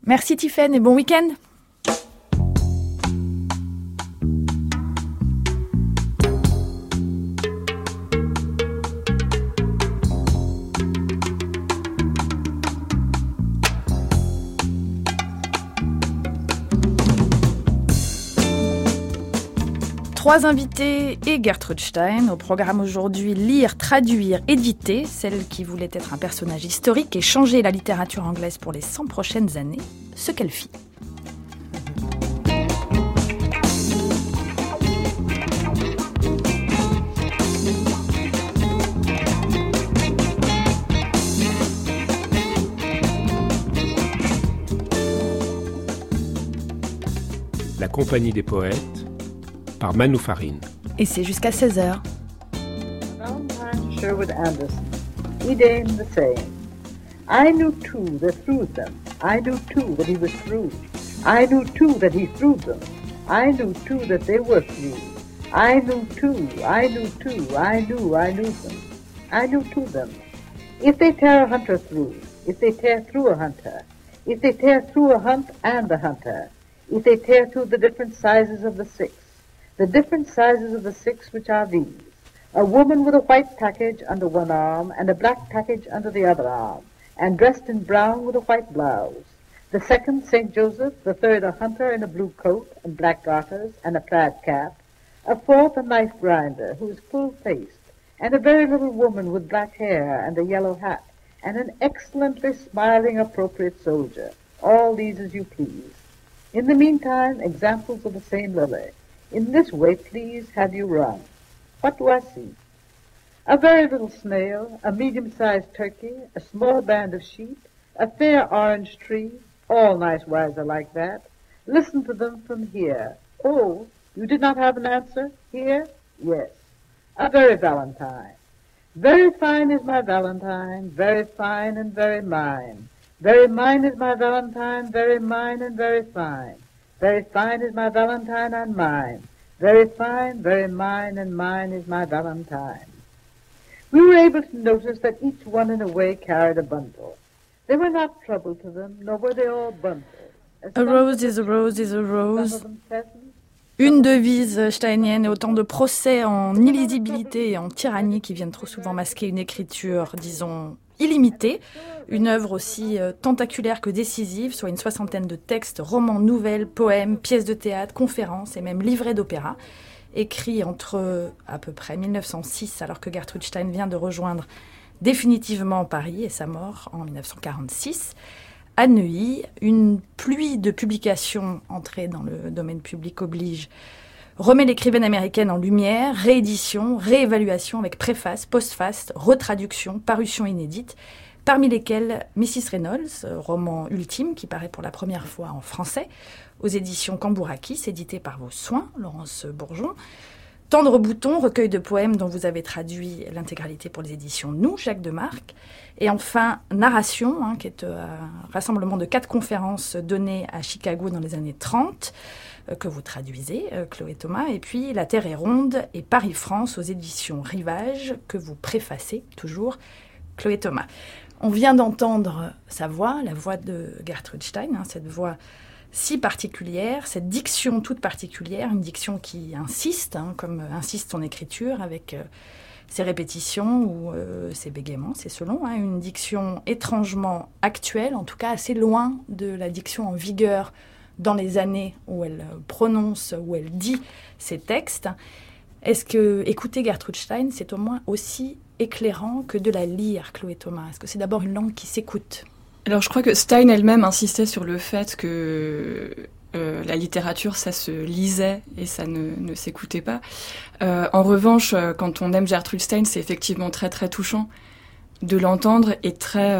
Merci Tiffaine et bon week-end. Trois invités et Gertrude Stein. Au programme aujourd'hui, lire, traduire, éditer, celle qui voulait être un personnage historique et changer la littérature anglaise pour les 100 prochaines années, ce qu'elle fit. La Compagnie des Poètes, par Manu Farine. Et c'est jusqu'à 16h. Valentine Sherwood Anderson, Idem the same. I knew too that through them. I knew too that he was through. I knew too that he threw them. I knew too that they were through. I knew too, I knew too, I knew them. I knew to them. If they tear a hunter through, if they tear through a hunter, if they tear through a hunt and a hunter, if they tear through the different sizes of the six which are these: a woman with a white package under one arm and a black package under the other arm, and dressed in brown with a white blouse. The second, St. Joseph. The third, a hunter in a blue coat and black garters and a plaid cap. A fourth, a knife grinder who is full-faced, and a very little woman with black hair and a yellow hat, and an excellently smiling, appropriate soldier. All these as you please. In the meantime, examples of the same lily. In this way, please, have you run. What do I see? A very little snail, a medium-sized turkey, a small band of sheep, a fair orange tree, all nice wise are like that. Listen to them from here. Oh, you did not have an answer? Here? Yes. A very Valentine. Very fine is my Valentine, very fine and very mine. Very mine is my Valentine, very mine and very fine. Very fine is my Valentine and mine. Very fine, very mine and mine is my Valentine. We were able to notice that each one in a way carried a bundle. They were not trouble to them, nor were they all bundles. A rose is a rose is a rose. Une devise steinienne et autant de procès en illisibilité et en tyrannie qui viennent trop souvent masquer une écriture, disons, illimitée. Une œuvre aussi tentaculaire que décisive, soit une 60aine de textes, romans, nouvelles, poèmes, pièces de théâtre, conférences et même livrets d'opéra, écrits entre à peu près 1906, alors que Gertrude Stein vient de rejoindre définitivement Paris et sa mort en 1946. À Neuilly, une pluie de publications entrées dans le domaine public oblige remet l'écrivaine américaine en lumière, réédition, réévaluation avec préface, postface, retraduction, parution inédite, parmi lesquelles Mrs. Reynolds, roman ultime qui paraît pour la première fois en français, aux éditions Cambourakis, édité par vos soins, Laurence Bourgeon. Tendre bouton, recueil de poèmes dont vous avez traduit l'intégralité pour les éditions Nous, Jacques Demarque. Et enfin, Narration, qui est un rassemblement de 4 conférences données à Chicago dans les années 30, que vous traduisez, Chloé Thomas. Et puis La Terre est ronde et Paris-France aux éditions Rivage, que vous préfacez toujours, Chloé Thomas. On vient d'entendre sa voix, la voix de Gertrude Stein, cette voix si particulière, cette diction toute particulière, une diction qui insiste, comme insiste son écriture, avec ses répétitions ou ses bégaiements, c'est selon, une diction étrangement actuelle, en tout cas assez loin de la diction en vigueur dans les années où elle prononce, où elle dit ses textes. Est-ce que écouter Gertrude Stein, c'est au moins aussi éclairant que de la lire, Chloé Thomas? Est-ce que c'est d'abord une langue qui s'écoute? Alors je crois que Stein elle-même insistait sur le fait que la littérature, ça se lisait et ça ne s'écoutait pas. En revanche, quand on aime Gertrude Stein, c'est effectivement très très touchant de l'entendre et très,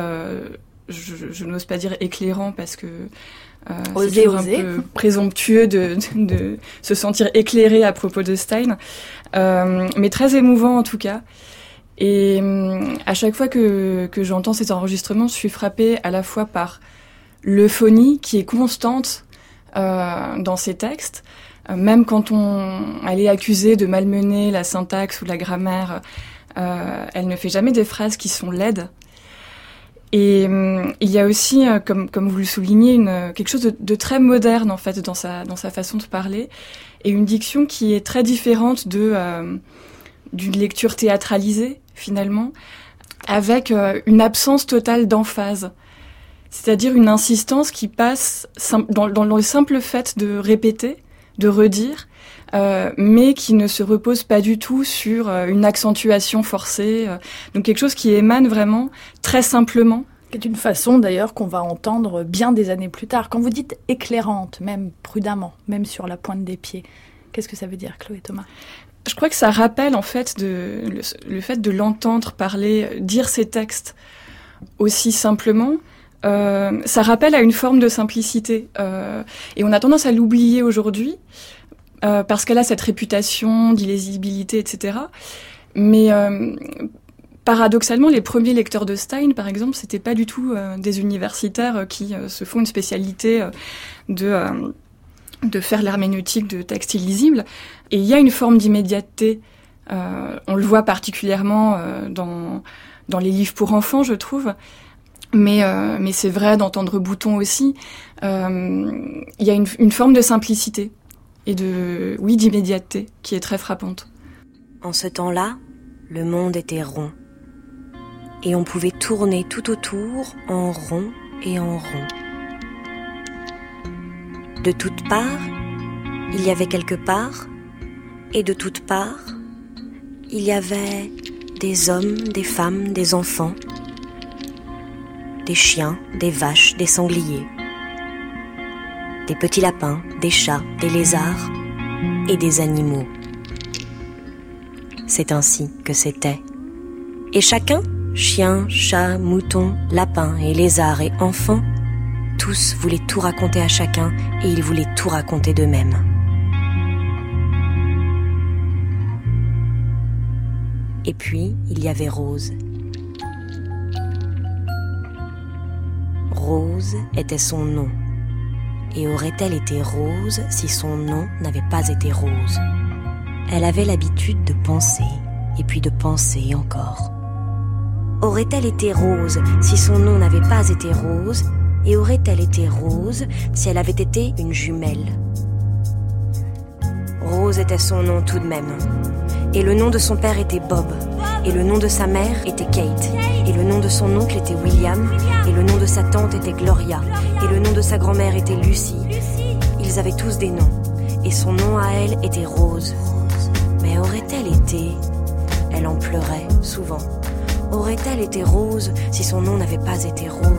je n'ose pas dire éclairant parce que c'est toujours un peu présomptueux de se sentir éclairé à propos de Stein, mais très émouvant en tout cas. Et à chaque fois que j'entends cet enregistrement, je suis frappée à la fois par l'euphonie qui est constante dans ces textes, même quand elle est accusée de malmener la syntaxe ou la grammaire, elle ne fait jamais des phrases qui sont laides. Et il y a aussi, comme vous le soulignez, quelque chose de très moderne en fait dans sa façon de parler, et une diction qui est très différente d'une lecture théâtralisée finalement, avec une absence totale d'emphase, c'est-à-dire une insistance qui passe dans le simple fait de répéter, de redire, mais qui ne se repose pas du tout sur une accentuation forcée. Donc quelque chose qui émane vraiment très simplement. C'est une façon d'ailleurs qu'on va entendre bien des années plus tard. Quand vous dites éclairante, même prudemment, même sur la pointe des pieds, qu'est-ce que ça veut dire, Chloé Thomas ? Je crois que ça rappelle en fait le fait de l'entendre parler, dire ses textes aussi simplement. Ça rappelle à une forme de simplicité. Et on a tendance à l'oublier aujourd'hui. Parce qu'elle a cette réputation d'illisibilité, etc. Mais paradoxalement, les premiers lecteurs de Stein, par exemple, c'était pas du tout des universitaires qui se font une spécialité de faire l'herméneutique de textes illisibles. Et il y a une forme d'immédiateté. On le voit particulièrement dans les livres pour enfants, je trouve. Mais c'est vrai dans Tendre Bouton aussi. Il y a une forme de simplicité. Et d'immédiateté, qui est très frappante. En ce temps-là, le monde était rond. Et on pouvait tourner tout autour, en rond et en rond. De toutes parts, il y avait quelque part, et de toutes parts, il y avait des hommes, des femmes, des enfants, des chiens, des vaches, des sangliers. Des petits lapins, des chats, des lézards et des animaux. C'est ainsi que c'était. Et chacun, chien, chat, mouton, lapin et lézard et enfant, tous voulaient tout raconter à chacun et ils voulaient tout raconter d'eux-mêmes. Et puis, il y avait Rose. Rose était son nom. Et aurait-elle été rose si son nom n'avait pas été rose ? Elle avait l'habitude de penser, et puis de penser encore. Aurait-elle été rose si son nom n'avait pas été rose ? Et aurait-elle été rose si elle avait été une jumelle ? Rose était son nom tout de même. Et le nom de son père était Bob. Et le nom de sa mère était Kate. Et le nom de son oncle était William. Et le nom de sa tante était Gloria. Et le nom de sa grand-mère était Lucy. Ils avaient tous des noms. Et son nom à elle était Rose. Mais aurait-elle été... Elle en pleurait souvent. Aurait-elle été rose si son nom n'avait pas été rose ?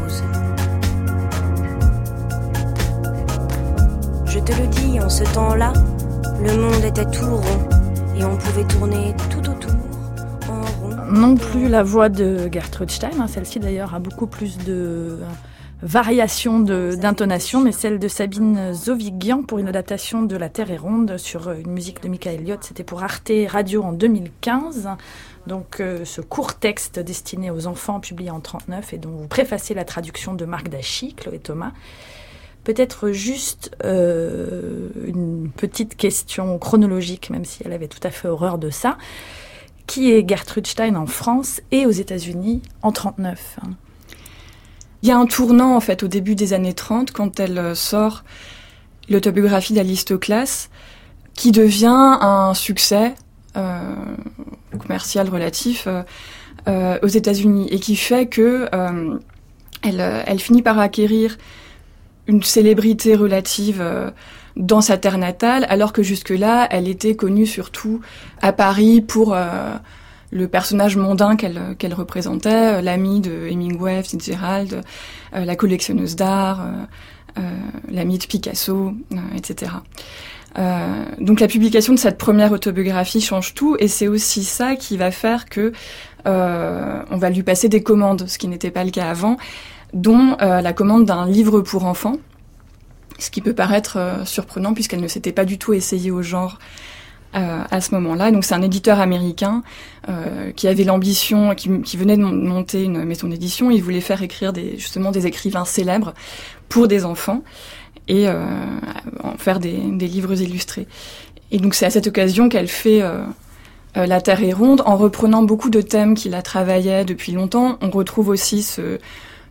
Je te le dis, en ce temps-là, le monde était tout rond. Et on pouvait tourner tout autour. Non plus la voix de Gertrude Stein, celle-ci d'ailleurs a beaucoup plus de variations d'intonation, mais celle de Sabine Zovigian pour une adaptation de La Terre est ronde sur une musique de Mika Elliott, c'était pour Arte Radio en 2015. Donc ce court texte destiné aux enfants publié en 1939 et dont vous préfacez la traduction de Marc Dachy, Chloé Thomas. Peut-être juste une petite question chronologique, même si elle avait tout à fait horreur de ça. Qui est Gertrude Stein en France et aux États-Unis en 1939 ? Il y a un tournant en fait au début des années 30 quand elle sort l'autobiographie d'Alice Toklas, qui devient un succès commercial relatif aux États-Unis et qui fait que elle finit par acquérir une célébrité relative dans sa terre natale, alors que jusque-là, elle était connue surtout à Paris pour le personnage mondain qu'elle représentait, l'amie de Hemingway, Fitzgerald, la collectionneuse d'art, l'amie de Picasso, etc. Donc la publication de cette première autobiographie change tout, et c'est aussi ça qui va faire que on va lui passer des commandes, ce qui n'était pas le cas avant, dont la commande d'un livre pour enfants, ce qui peut paraître surprenant puisqu'elle ne s'était pas du tout essayée au genre à ce moment-là. Donc c'est un éditeur américain qui avait l'ambition, qui venait de monter une maison d'édition. Il voulait faire écrire justement des écrivains célèbres pour des enfants et en faire des livres illustrés. Et donc c'est à cette occasion qu'elle fait La Terre est ronde, en reprenant beaucoup de thèmes qu'il a travaillé depuis longtemps. On retrouve aussi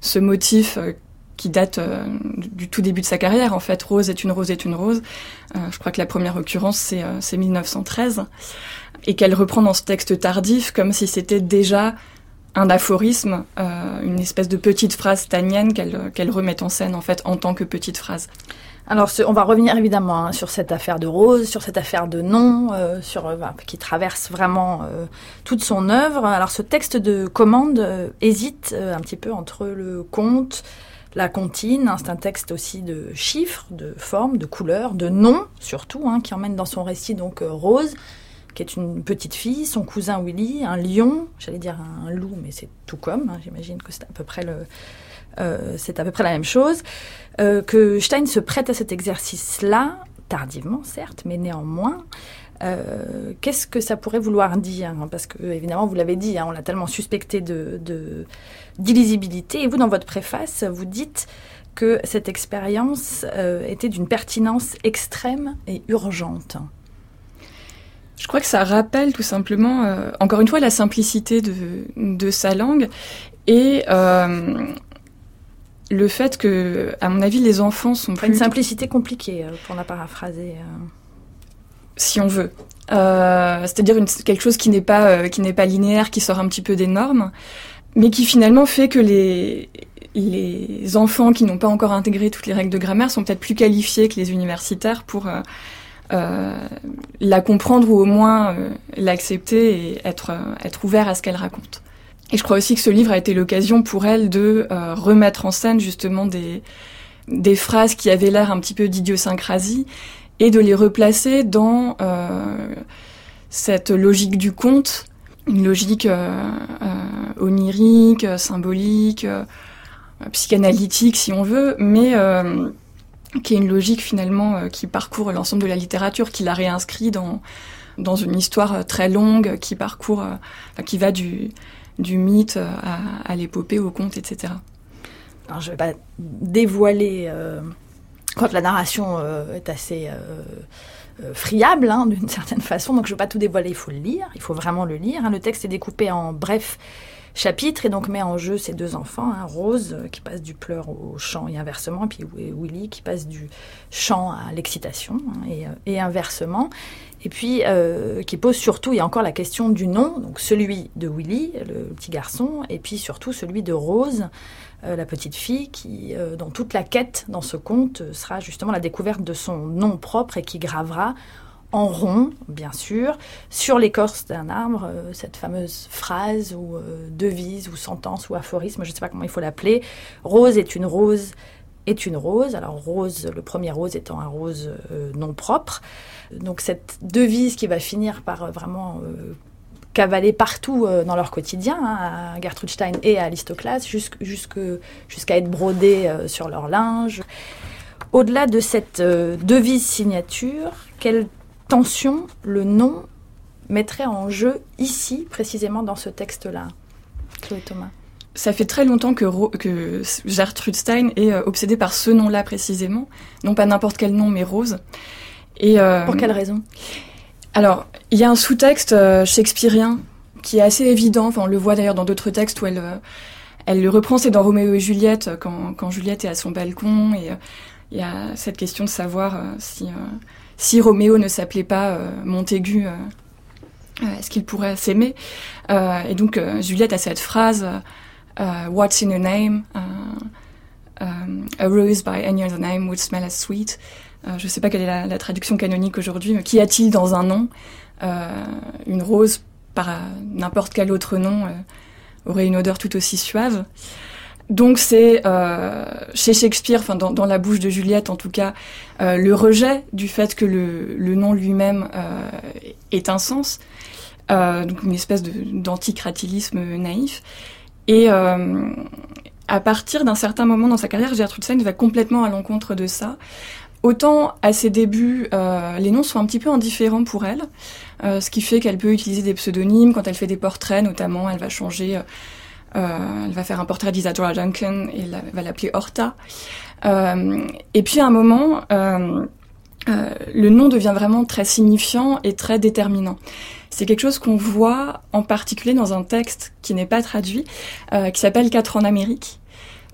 ce motif qui date du tout début de sa carrière. En fait, Rose est une rose est une rose. Je crois que la première occurrence, c'est 1913. Et qu'elle reprend dans ce texte tardif comme si c'était déjà un aphorisme, une espèce de petite phrase steinienne qu'elle remet en scène, en fait, en tant que petite phrase. Alors, on va revenir évidemment sur cette affaire de Rose, sur cette affaire de nom, qui traverse vraiment toute son œuvre. Alors, ce texte de commande hésite un petit peu entre le conte, la comptine. C'est un texte aussi de chiffres, de formes, de couleurs, de noms surtout, qui emmène dans son récit donc Rose, qui est une petite fille, son cousin Willy, un lion, j'allais dire un loup, mais c'est tout comme, j'imagine que c'est à peu près la même chose, que Stein se prête à cet exercice-là, tardivement certes, mais néanmoins. Qu'est-ce que ça pourrait vouloir dire ? Parce que, évidemment, vous l'avez dit, on l'a tellement suspecté d'illisibilité. Et vous, dans votre préface, vous dites que cette expérience était d'une pertinence extrême et urgente. Je crois que ça rappelle tout simplement, encore une fois, la simplicité de sa langue et le fait que, à mon avis, les enfants sont plus... Une simplicité compliquée, pour la paraphraser. Si on veut. C'est-à-dire quelque chose qui n'est pas linéaire, qui sort un petit peu des normes, mais qui finalement fait que les enfants qui n'ont pas encore intégré toutes les règles de grammaire sont peut-être plus qualifiés que les universitaires pour la comprendre ou au moins l'accepter et être ouvert à ce qu'elle raconte. Et je crois aussi que ce livre a été l'occasion pour elle de remettre en scène justement des phrases qui avaient l'air un petit peu d'idiosyncrasie et de les replacer dans cette logique du conte, une logique onirique, symbolique, psychanalytique si on veut, mais qui est une logique finalement qui parcourt l'ensemble de la littérature, qui la réinscrit dans une histoire très longue, qui parcourt, qui va du mythe à l'épopée, au conte, etc. Alors je ne vais pas dévoiler... Quand la narration est assez friable, d'une certaine façon, donc je ne veux pas tout dévoiler, il faut le lire, il faut vraiment le lire. Le texte est découpé en brefs chapitres et donc met en jeu ces deux enfants, Rose qui passe du pleur au chant et inversement, et puis Willy qui passe du chant à l'excitation et inversement. Et puis qui pose surtout, il y a encore la question du nom, donc celui de Willy, le petit garçon, et puis surtout celui de Rose, la petite fille, qui, dans toute la quête dans ce conte, sera justement la découverte de son nom propre et qui gravera en rond, bien sûr, sur l'écorce d'un arbre, cette fameuse phrase ou devise ou sentence ou aphorisme, je ne sais pas comment il faut l'appeler. Rose est une rose est une rose. Alors rose, le premier rose étant un rose non propre. Donc cette devise qui va finir par vraiment... cavaler partout dans leur quotidien, à Gertrude Stein et à Aristoclas, jusqu'à être brodée sur leur linge. Au-delà de cette devise signature, quelle tension le nom mettrait en jeu ici, précisément dans ce texte-là, Chloé Thomas? Ça fait très longtemps que Gertrude Stein est obsédée par ce nom-là précisément, non pas n'importe quel nom, mais Rose. Et, pour quelle raison ? Alors, il y a un sous-texte shakespearien qui est assez évident. Enfin, on le voit d'ailleurs dans d'autres textes où elle le reprend. C'est dans Roméo et Juliette, quand Juliette est à son balcon. Et il y a cette question de savoir si Roméo ne s'appelait pas Montaigu, est-ce qu'il pourrait s'aimer ? Et donc, Juliette a cette phrase « What's in a name ? A rose by any other name would smell as sweet ». Je ne sais pas quelle est la traduction canonique aujourd'hui, mais qu'y a-t-il dans un nom ? Une rose, par n'importe quel autre nom, aurait une odeur tout aussi suave. Donc c'est, chez Shakespeare, enfin dans la bouche de Juliette en tout cas, le rejet du fait que le nom lui-même ait un sens, donc une espèce d'anticratilisme naïf. Et à partir d'un certain moment dans sa carrière, Gertrude Stein va complètement à l'encontre de ça. Autant, à ses débuts, les noms sont un petit peu indifférents pour elle, ce qui fait qu'elle peut utiliser des pseudonymes. Quand elle fait des portraits, notamment, elle va changer... elle va faire un portrait d'Isadora Duncan et elle va l'appeler Horta. Et puis, à un moment, le nom devient vraiment très signifiant et très déterminant. C'est quelque chose qu'on voit en particulier dans un texte qui n'est pas traduit, qui s'appelle « 4 en Amérique »,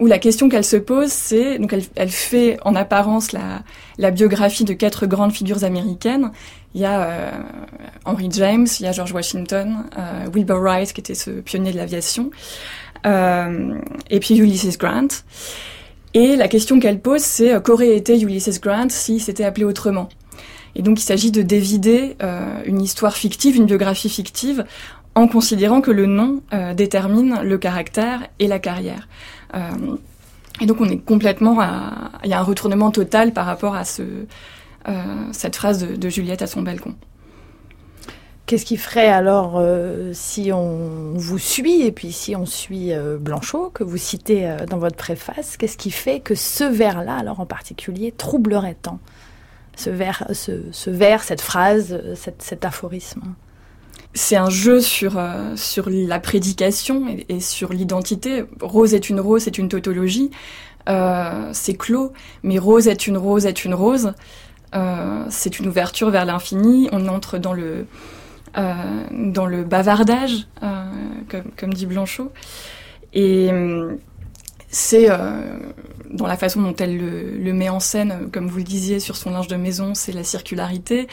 où la question qu'elle se pose, c'est, donc elle fait en apparence la biographie de 4 grandes figures américaines. Il y a Henry James, il y a George Washington, Wilbur Wright, qui était ce pionnier de l'aviation, et puis Ulysses Grant. Et la question qu'elle pose, c'est qu'aurait été Ulysses Grant s'il s'était appelé autrement. Et donc il s'agit de dévider une histoire fictive, une biographie fictive, en considérant que le nom détermine le caractère et la carrière. Et donc on est complètement il y a un retournement total par rapport à cette phrase de Juliette à son balcon. Qu'est-ce qui ferait alors si on vous suit, et puis si on suit Blanchot, que vous citez dans votre préface, qu'est-ce qui fait que ce vers-là, alors en particulier, troublerait tant ? Ce vers, cette phrase, cet aphorisme. C'est un jeu sur la prédication et sur l'identité. Rose est une rose, c'est une tautologie. C'est clos, mais rose est une rose est une rose. C'est une ouverture vers l'infini. On entre dans le bavardage, comme dit Blanchot. Et c'est dans la façon dont elle le met en scène, comme vous le disiez, sur son linge de maison, c'est la circularité.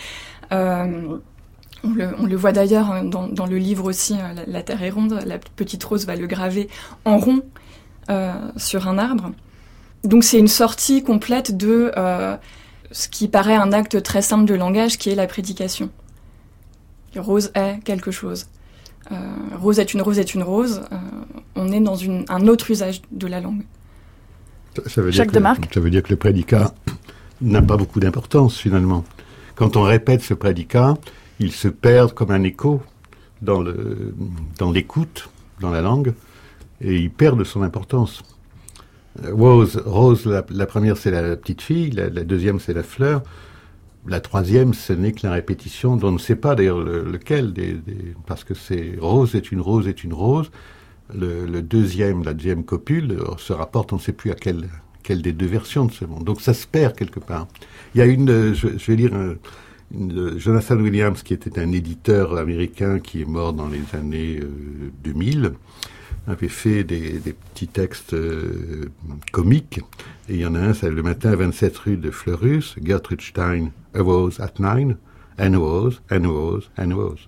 On le voit d'ailleurs dans le livre aussi, La Terre est ronde, la petite rose va le graver en rond sur un arbre. Donc c'est une sortie complète de ce qui paraît un acte très simple de langage, qui est la prédication. Rose est quelque chose. Rose est une rose est une rose. On est dans un autre usage de la langue. Ça veut dire que le prédicat n'a pas beaucoup d'importance, finalement. Quand on répète ce prédicat, il se perd comme un écho dans l'écoute, dans la langue, et il perd de son importance. Rose, la première, c'est la petite fille, la deuxième, c'est la fleur, la troisième, ce n'est que la répétition dont on ne sait pas d'ailleurs lequel, parce que c'est rose est une rose est une rose. La deuxième copule se rapporte, on ne sait plus à quelle des deux versions de ce monde. Donc ça se perd quelque part. Il y a je vais lire Jonathan Williams, qui était un éditeur américain qui est mort dans les années 2000, avait fait des petits textes comiques. Et il y en a un, c'est le matin à 27 rue de Fleurus, Gertrude Stein arose at 9, and arose, and arose, and arose.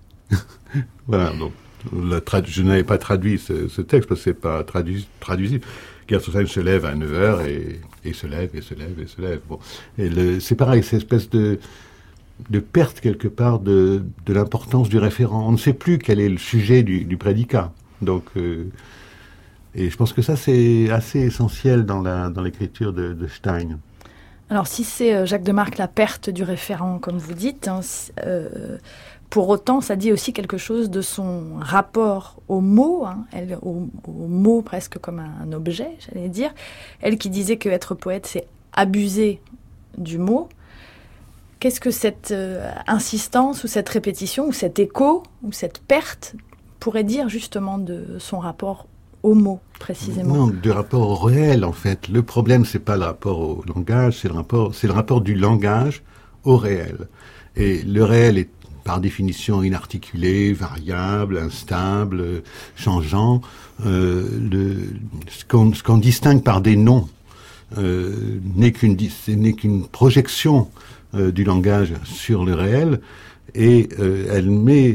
Voilà, donc je n'avais pas traduit ce texte parce que c'est pas traduisible. Gertrude Stein se lève à 9h et se lève, et se lève, et se lève. Bon. Et c'est pareil, cette espèce de perte quelque part de l'importance du référent. On ne sait plus quel est le sujet du prédicat. Donc, et je pense que ça, c'est assez essentiel dans l'écriture de Stein. Alors, si c'est Jacques de Marck, la perte du référent, comme vous dites, pour autant, ça dit aussi quelque chose de son rapport au mot, au mot presque comme un objet, j'allais dire. Elle qui disait qu'être poète, c'est abuser du mot. Qu'est-ce que cette insistance, ou cette répétition, ou cet écho, ou cette perte pourrait dire justement de son rapport au mot, précisément? Non, du rapport au réel, en fait. Le problème, c'est pas le rapport au langage, c'est le rapport du langage au réel. Et le réel est, par définition, inarticulé, variable, instable, changeant. Ce qu'on distingue par des noms n'est qu'une projection du langage sur le réel, et elle met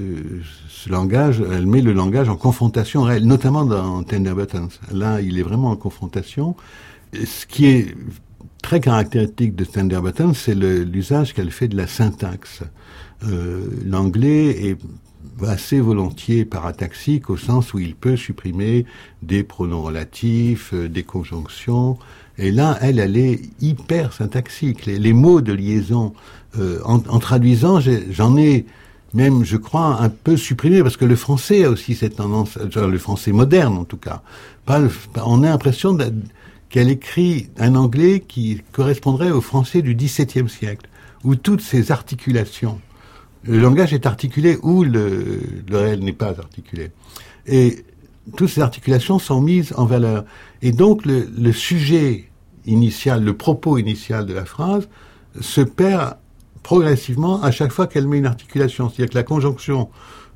le langage en confrontation réelle, notamment dans Tender Buttons. Là, il est vraiment en confrontation. Ce qui est très caractéristique de Tender Buttons, c'est l'usage qu'elle fait de la syntaxe. L'anglais est assez volontiers parataxique, au sens où il peut supprimer des pronoms relatifs, des conjonctions. Et là, elle est hyper syntaxique. Les mots de liaison, en traduisant, j'en ai même, je crois, un peu supprimé, parce que le français a aussi cette tendance, le français moderne en tout cas. On a l'impression qu'elle écrit un anglais qui correspondrait au français du XVIIe siècle, où toutes ces articulations, le langage est articulé où le réel n'est pas articulé. Et toutes ces articulations sont mises en valeur. Et donc, le sujet initial, le propos initial de la phrase se perd progressivement à chaque fois qu'elle met une articulation. C'est-à-dire que la conjonction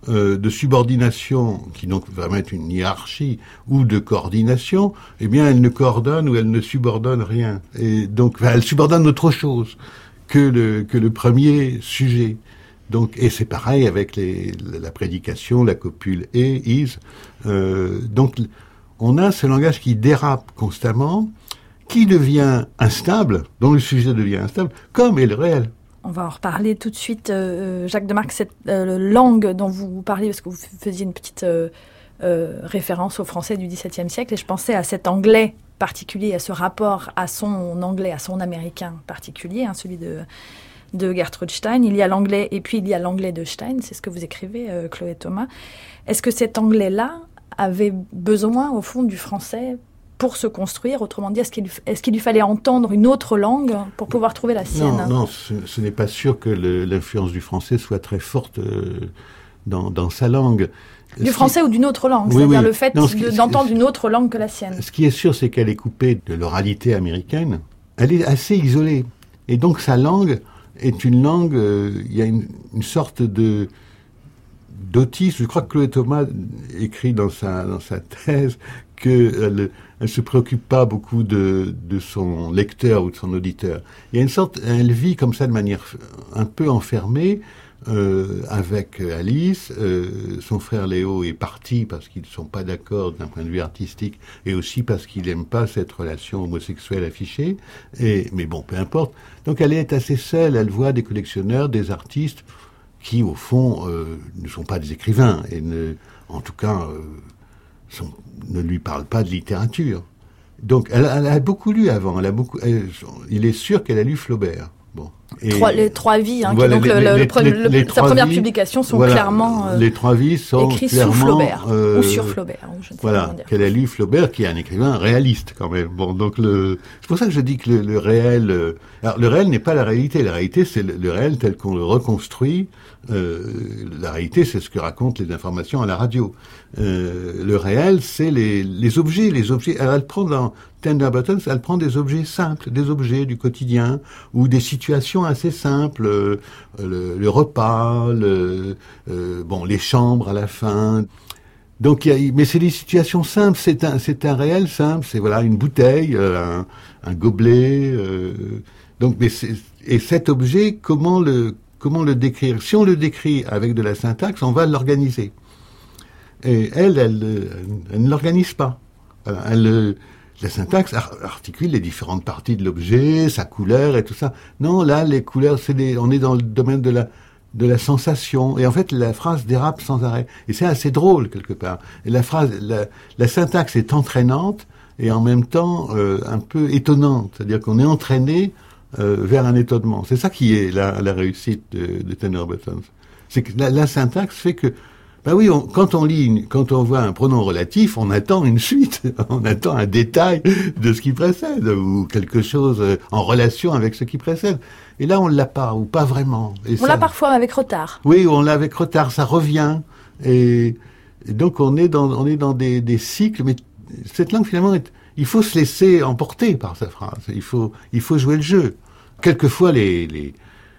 de subordination, qui donc va mettre une hiérarchie, ou de coordination, eh bien, elle ne coordonne ou elle ne subordonne rien. Et donc, elle subordonne autre chose que le premier sujet. Donc, et c'est pareil avec la prédication, la copule is. Donc, on a ce langage qui dérape constamment, qui devient instable, dont le sujet devient instable, comme est le réel. On va en reparler tout de suite. Jacques Demarque, cette langue dont vous parlez, parce que vous faisiez une petite référence au français du XVIIe siècle, et je pensais à cet anglais particulier, à ce rapport à son anglais, à son américain particulier, celui de Gertrude Stein. Il y a l'anglais, et puis il y a l'anglais de Stein, c'est ce que vous écrivez, Chloé Thomas. Est-ce que cet anglais-là avait besoin, au fond, du français pour se construire? Autrement dit, est-ce qu'il lui fallait entendre une autre langue pour pouvoir trouver la sienne? Non, ce n'est pas sûr que l'influence du français soit très forte dans sa langue. Du français ou d'une autre langue, c'est-à-dire le fait d'entendre une autre langue que la sienne. Ce qui est sûr, c'est qu'elle est coupée de l'oralité américaine. Elle est assez isolée. Et donc sa langue est une langue, il y a une sorte d'autisme. Je crois que Chloé Thomas écrit dans sa thèse qu'elle ne se préoccupe pas beaucoup de son lecteur ou de son auditeur. Il y a une sorte, elle vit comme ça de manière un peu enfermée, avec Alice. Son frère Léo est parti parce qu'ils ne sont pas d'accord d'un point de vue artistique, et aussi parce qu'il n'aime pas cette relation homosexuelle affichée. Mais bon, peu importe. Donc elle est assez seule, elle voit des collectionneurs, des artistes qui, au fond, ne sont pas des écrivains, et en tout cas, ne lui parlent pas de littérature. Donc elle a beaucoup lu avant, il est sûr qu'elle a lu Flaubert. Bon. Les trois vies, voilà, qui donc sa première publication sont clairement les trois vies sont écrites clairement, sous Flaubert ou sur Flaubert. Je ne sais pas comment dire. Qu'elle a lu Flaubert, qui est un écrivain réaliste quand même. Bon, donc c'est pour ça que je dis que le réel. Alors le réel n'est pas la réalité. La réalité, c'est le réel tel qu'on le reconstruit. La réalité, c'est ce que racontent les informations à la radio. Le réel, c'est les objets. Les objets. Alors, elle prend dans Tender Buttons, elle prend des objets simples, des objets du quotidien, ou des situations assez simples, le repas, les chambres à la fin. Donc, mais c'est des situations simples, c'est un réel simple, c'est une bouteille, un gobelet. Et cet objet, comment le décrire? Si on le décrit avec de la syntaxe, on va l'organiser. Et elle ne l'organise pas. La syntaxe articule les différentes parties de l'objet, sa couleur et tout ça. Non, là, les couleurs, on est dans le domaine de la sensation. Et en fait, la phrase dérape sans arrêt. Et c'est assez drôle, quelque part. Et la syntaxe est entraînante et en même temps un peu étonnante. C'est-à-dire qu'on est entraîné vers un étonnement. C'est ça qui est la réussite de Tender Buttons. C'est que la syntaxe fait que quand on voit un pronom relatif, on attend une suite, on attend un détail de ce qui précède, ou quelque chose en relation avec ce qui précède. Et là, on l'a pas, ou pas vraiment. On l'a parfois avec retard. Oui, on l'a avec retard, ça revient. Et donc, on est dans des cycles, mais cette langue, finalement, il faut se laisser emporter par sa phrase. Il faut jouer le jeu. Quelquefois, il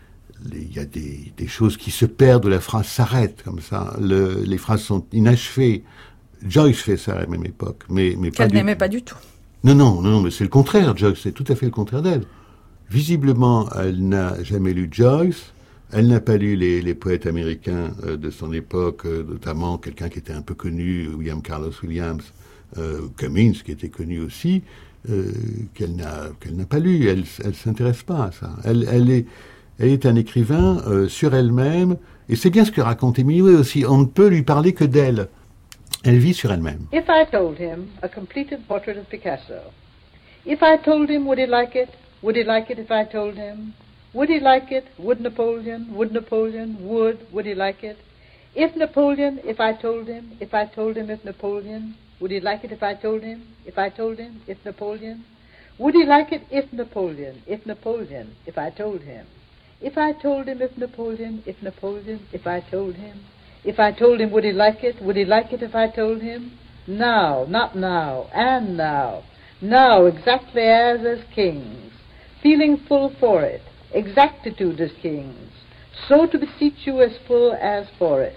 y a des choses qui se perdent, où la phrase s'arrête comme ça. Les phrases sont inachevées. Joyce fait ça à la même époque, mais qu'elle n'aimait pas du tout. Non, mais c'est le contraire. Joyce, c'est tout à fait le contraire d'elle. Visiblement, elle n'a jamais lu Joyce. Elle n'a pas lu les poètes américains de son époque, notamment quelqu'un qui était un peu connu, William Carlos Williams, Cummins, qui était connu aussi, qu'elle n'a pas lu. Elle s'intéresse pas à ça. Elle est un écrivain sur elle-même, et c'est bien ce que raconte Hemingway aussi. On ne peut lui parler que d'elle. Elle vit sur elle-même. If I told him a completed portrait of Picasso, if I told him, would he like it? Would he like it if I told him? Would he like it? Would Napoleon? Would Napoleon? Would he like it? If Napoleon, if I told him, if Napoleon, would he like it if I told him? If I told him, if Napoleon? Would he like it if Napoleon, if I told him? If I told him, if Napoleon, if I told him? If I told him, would he like it? Would he like it if I told him? Now, not now, and now. Now, exactly as kings, feeling full for it, exactitude as kings, so to beseech you as full as for it,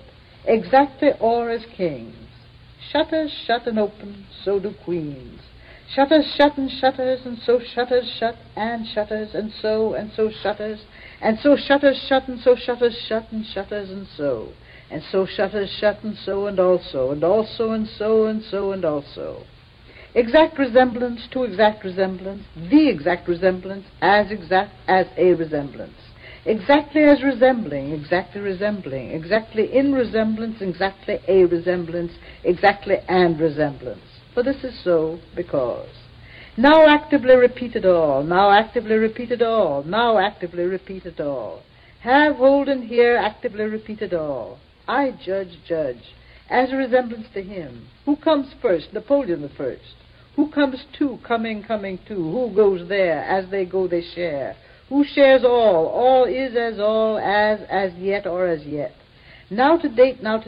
exactly or as kings. Shutters shut and open, so do queens. Shutters shut and so shutters shut and so shutters, and so shutters shut and so shutters shut and shutters and so shutters shut and so and also and so and also. Exact resemblance to exact resemblance, the exact resemblance as a resemblance. Exactly as resembling, exactly resembling, exactly in resemblance, exactly a resemblance, exactly and resemblance. For this is so because. Now actively repeat it all, now actively repeat it all, now actively repeat it all. Have, hold, and hear, actively repeat it all. I judge, as a resemblance to him. Who comes first? Napoleon the first. Who comes to? Coming to. Who goes there? As they go, they share. Who shares all? All is as yet or as yet. Now to date, now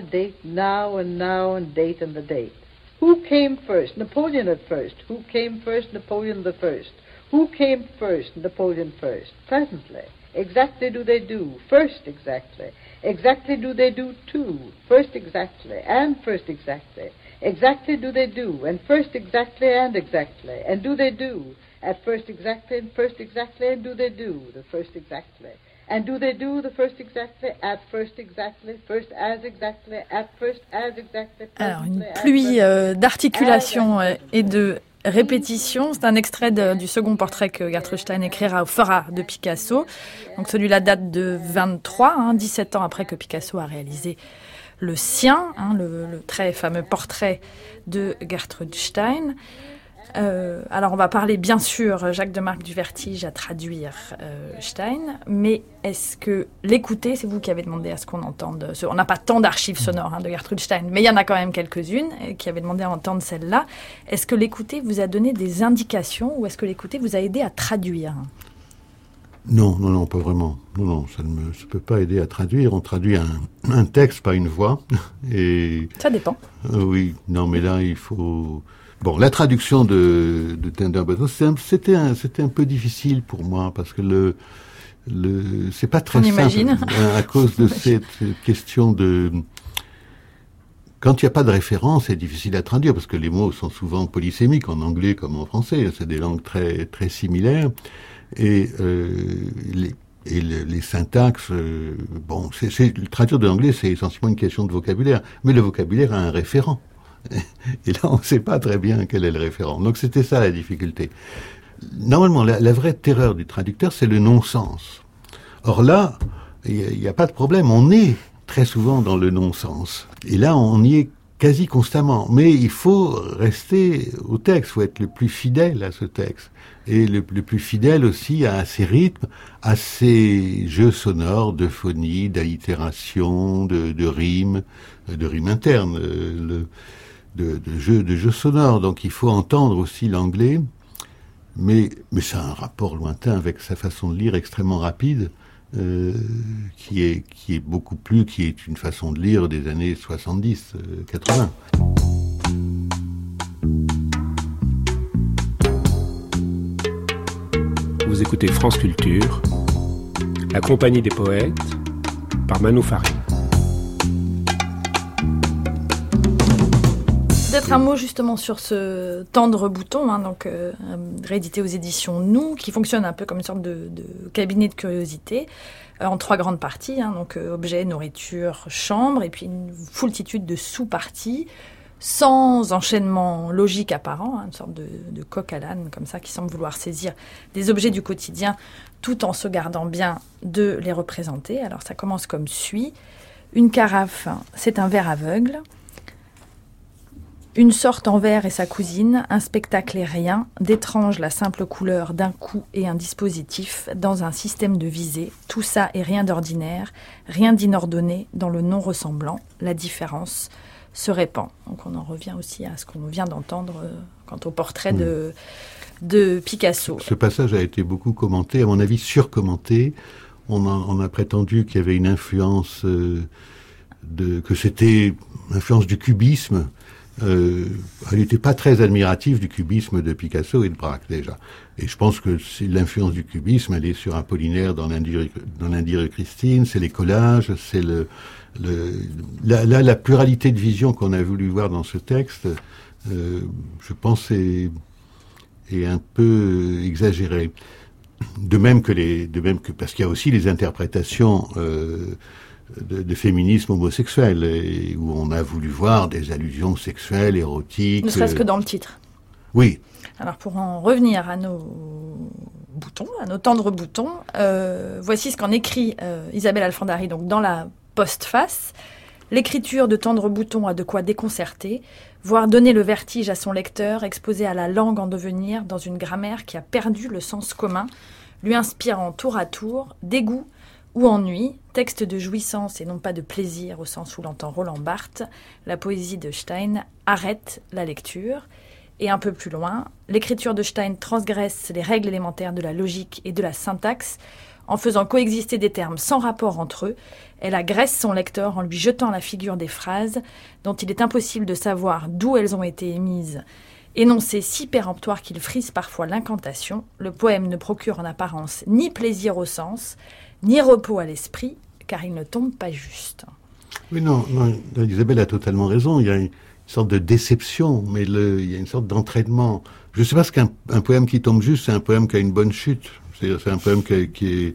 and date and the date. Who came first? Napoleon at first. Who came first? Napoleon the first. Who came first? Napoleon first. Presently. Exactly do they do. First exactly. Exactly do they do too. First exactly. And first exactly. Exactly do they do. And first exactly and exactly. And do they do. At first exactly and first exactly. And do they do. The first exactly. And do they do the first exactly, at first exactly, first as exactly, at first as exactly. Alors, une pluie d'articulation et de répétition. C'est un extrait du second portrait que Gertrude Stein fera de Picasso. Donc celui-là date de 23, 17 ans après que Picasso a réalisé le sien, le très fameux portrait de Gertrude Stein. Alors on va parler bien sûr, Jacques Demarque du Vertige à traduire Stein, mais est-ce que l'écouter, c'est vous qui avez demandé à ce qu'on entende, on n'a pas tant d'archives sonores de Gertrude Stein, mais il y en a quand même quelques-unes qui avaient demandé à entendre celle-là. Est-ce que l'écouter vous a donné des indications ou est-ce que l'écouter vous a aidé à traduire ? Non, pas vraiment. Non, ça ne peut pas aider à traduire. On traduit un texte, pas une voix. Et ça dépend. Oui, non, mais là, il faut... Bon, la traduction de Tinder-Bateau, c'était un peu difficile pour moi, parce que c'est pas très simple. Imagine. À cause de cette question de... Quand il n'y a pas de référence, c'est difficile à traduire, parce que les mots sont souvent polysémiques, en anglais comme en français. C'est des langues très, très similaires. Et les syntaxes, traduire de l'anglais, c'est essentiellement une question de vocabulaire. Mais le vocabulaire a un référent. Et là, on ne sait pas très bien quel est le référent. Donc c'était ça la difficulté. Normalement, la vraie terreur du traducteur, c'est le non-sens. Or là, il n'y a pas de problème. On est très souvent dans le non-sens. Et là, on y est quasi constamment. Mais il faut rester au texte. Il faut être le plus fidèle à ce texte. Et le plus fidèle aussi à ses rythmes, à ses jeux sonores, de phonie, d'allitération, de rimes internes, de jeux sonores. Donc il faut entendre aussi l'anglais, mais ça a un rapport lointain avec sa façon de lire extrêmement rapide, qui est une façon de lire des années 70, 80. Vous écoutez France Culture, la compagnie des poètes, par Manou Farid. Peut-être un mot justement sur ce tendre bouton, réédité aux éditions Nous, qui fonctionne un peu comme une sorte de cabinet de curiosité, en 3 grandes parties, objet, nourriture, chambre, et puis une foultitude de sous-parties, sans enchaînement logique apparent, une sorte de coq à l'âne comme ça qui semble vouloir saisir des objets du quotidien tout en se gardant bien de les représenter. Alors ça commence comme suit. Une carafe, c'est un verre aveugle. Une sorte en verre et sa cousine, un spectacle et rien, d'étrange la simple couleur d'un coup et un dispositif dans un système de visée. Tout ça est rien d'ordinaire, rien d'inordonné dans le non-ressemblant, la différence se répand. Donc on en revient aussi à ce qu'on vient d'entendre quant au portrait de Picasso. Ce passage a été beaucoup commenté, à mon avis surcommenté. On a prétendu qu'il y avait une influence, que c'était l'influence du cubisme. elle n'était pas très admirative du cubisme de Picasso et de Braque, déjà. Et je pense que c'est l'influence du cubisme, elle est sur Apollinaire dans l'Indire de Christine, c'est les collages, c'est la pluralité de vision qu'on a voulu voir dans ce texte, je pense, est un peu exagérée. De même que parce qu'il y a aussi les interprétations de féminisme homosexuel, où on a voulu voir des allusions sexuelles, érotiques. Ne serait-ce que dans le titre. Oui. Alors pour en revenir à nos boutons, à nos tendres boutons, voici ce qu'en écrit Isabelle Alfandari, donc dans la postface. L'écriture de Tendre Bouton a de quoi déconcerter, voire donner le vertige à son lecteur, exposé à la langue en devenir dans une grammaire qui a perdu le sens commun, lui inspirant tour à tour dégoût ou ennui, texte de jouissance et non pas de plaisir au sens où l'entend Roland Barthes. La poésie de Stein arrête la lecture. Et un peu plus loin, l'écriture de Stein transgresse les règles élémentaires de la logique et de la syntaxe, en faisant coexister des termes sans rapport entre eux. Elle agresse son lecteur en lui jetant la figure des phrases dont il est impossible de savoir d'où elles ont été émises. Énoncé si péremptoire qu'il frise parfois l'incantation, le poème ne procure en apparence ni plaisir au sens, ni repos à l'esprit, car il ne tombe pas juste. Oui, non, Isabelle a totalement raison. Il y a une sorte de déception, mais il y a une sorte d'entraînement. Je ne sais pas ce qu'un poème qui tombe juste, c'est un poème qui a une bonne chute. C'est-à-dire, c'est un poème qui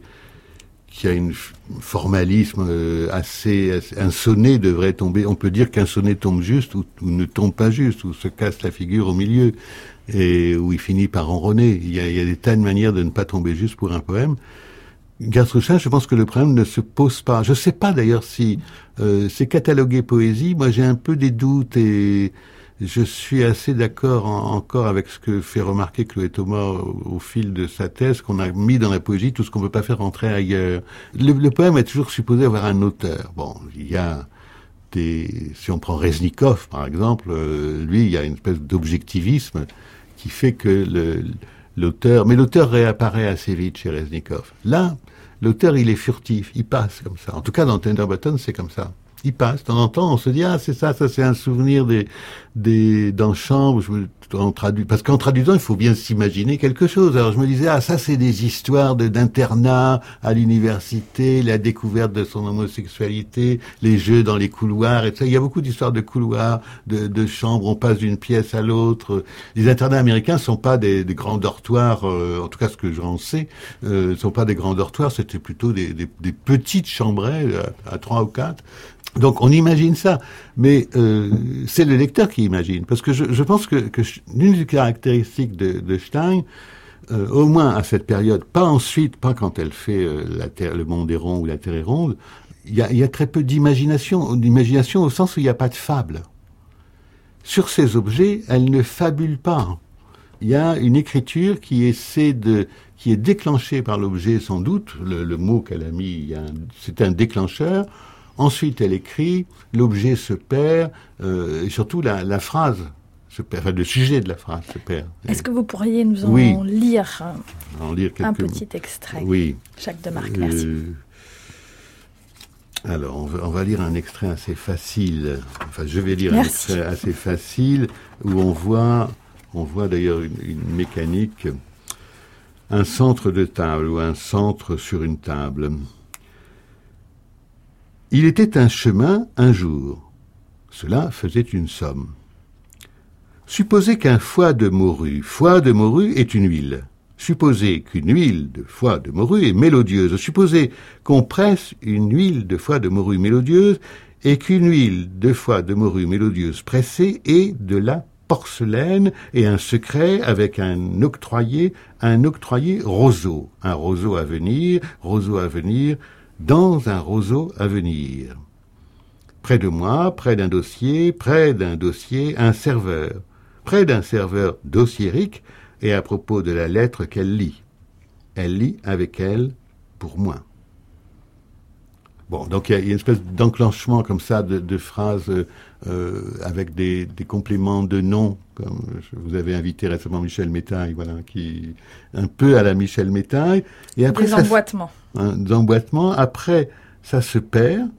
a un formalisme assez... Un sonnet devrait tomber... On peut dire qu'un sonnet tombe juste ou ne tombe pas juste, ou se casse la figure au milieu, et où il finit par ronronner. Il y a des tas de manières de ne pas tomber juste pour un poème. Gertrude Stein, je pense que le problème ne se pose pas. Je ne sais pas d'ailleurs si c'est catalogué poésie. Moi, j'ai un peu des doutes et je suis assez d'accord encore avec ce que fait remarquer Chloé Thomas au fil de sa thèse, qu'on a mis dans la poésie tout ce qu'on ne peut pas faire rentrer ailleurs. Le poème est toujours supposé avoir un auteur. Bon, il y a si on prend Reznikov, par exemple, lui, il y a une espèce d'objectivisme qui fait que l'auteur... Mais l'auteur réapparaît assez vite chez Reznikov. Là, l'auteur, il est furtif, il passe comme ça. En tout cas, dans Tender Buttons, c'est comme ça. Il passe, de temps en temps, on se dit, c'est ça c'est un souvenir dans chambre, on traduit, parce qu'en traduisant, il faut bien s'imaginer quelque chose. Alors je me disais, ça c'est des histoires d'internat à l'université, la découverte de son homosexualité, les jeux dans les couloirs, et ça. Il y a beaucoup d'histoires de couloirs, de chambres, on passe d'une pièce à l'autre. Les internats américains sont pas des grands dortoirs, en tout cas ce que j'en sais, sont pas des grands dortoirs, c'était plutôt des petites chambrées à 3 ou 4. Donc on imagine ça, mais c'est le lecteur qui imagine, parce que je pense que l'une des caractéristiques de Stein, au moins à cette période, pas quand elle fait le monde est rond ou la terre est ronde, il y a très peu d'imagination au sens où il n'y a pas de fable. Sur ces objets, elle ne fabule pas. Il y a une écriture qui est déclenchée par l'objet sans doute, le mot qu'elle a mis, c'est un déclencheur. Ensuite, elle écrit, l'objet se perd, et surtout la phrase se perd, enfin le sujet de la phrase se perd. Est-ce que vous pourriez nous en lire un petit extrait? Oui. Jacques Demarque, merci. Alors, on va lire un extrait assez facile. Enfin, je vais lire un extrait assez facile où on voit d'ailleurs une mécanique, un centre de table ou un centre sur une table. Il était un chemin un jour. Cela faisait une somme. Supposez qu'un foie de morue est une huile. Supposez qu'une huile de foie de morue est mélodieuse. Supposez qu'on presse une huile de foie de morue mélodieuse et qu'une huile de foie de morue mélodieuse pressée est de la porcelaine et un secret avec un octroyé roseau. Un roseau à venir, dans un roseau à venir. Près de moi, près d'un dossier, un serveur. Près d'un serveur dossiérique et à propos de la lettre qu'elle lit. Elle lit avec elle pour moi. Bon, donc il y a une espèce d'enclenchement comme ça de phrases avec des compléments de noms, comme vous avez invité récemment Michel Métaille, voilà, qui un peu à la Michel Métaille. Et après des emboîtements. Des emboîtements. Après, ça se perd.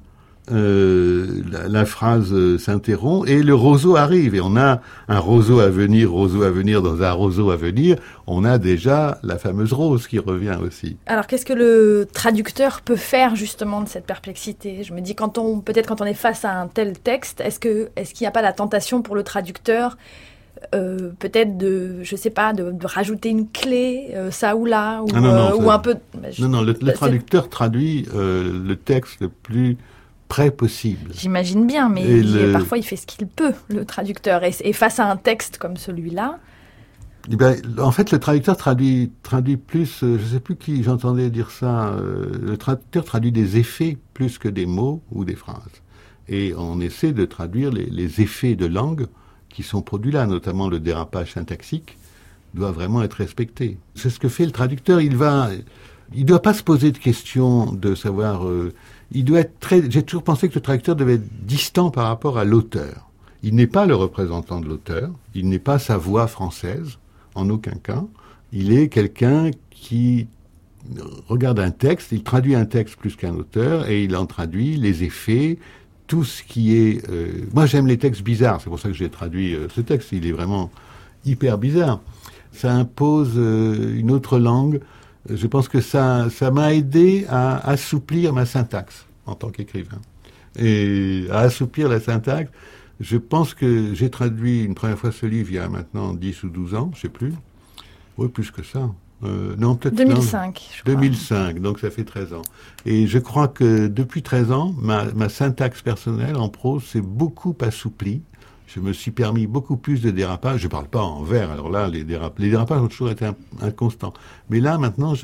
la phrase s'interrompt et le roseau arrive. Et on a un roseau à venir dans un roseau à venir. On a déjà la fameuse rose qui revient aussi. Alors, qu'est-ce que le traducteur peut faire justement de cette perplexité ? Je me dis, quand on est face à un tel texte, est-ce qu'il n'y a pas la tentation pour le traducteur peut-être de rajouter une clé, ça ou là, ou un peu... Non, le traducteur traduit le texte le plus près possible. J'imagine bien, mais parfois il fait ce qu'il peut, le traducteur. Et face à un texte comme celui-là... Eh bien, en fait, le traducteur traduit plus, je ne sais plus qui j'entendais dire ça, le traducteur traduit des effets plus que des mots ou des phrases. Et on essaie de traduire les effets de langue qui sont produits là, notamment le dérapage syntaxique, doit vraiment être respecté. C'est ce que fait le traducteur. Il doit pas se poser de questions de savoir... j'ai toujours pensé que le traducteur devait être distant par rapport à l'auteur. Il n'est pas le représentant de l'auteur, il n'est pas sa voix française, en aucun cas. Il est quelqu'un qui regarde un texte, il traduit un texte plus qu'un auteur, et il en traduit les effets, tout ce qui est... moi, j'aime les textes bizarres, c'est pour ça que j'ai traduit ce texte. Il est vraiment hyper bizarre. Ça impose une autre langue. Je pense que ça m'a aidé à assouplir ma syntaxe en tant qu'écrivain. Et à assouplir la syntaxe, je pense que j'ai traduit une première fois ce livre il y a maintenant 10 ou 12 ans, je ne sais plus. Oui, plus que ça. Non, peut-être 2005, je crois. 2005, donc ça fait 13 ans. Et je crois que depuis 13 ans, ma syntaxe personnelle en prose s'est beaucoup assouplie. Je me suis permis beaucoup plus de dérapages. Je ne parle pas en vers, alors là, les dérapages ont toujours été inconstants. Mais là, maintenant,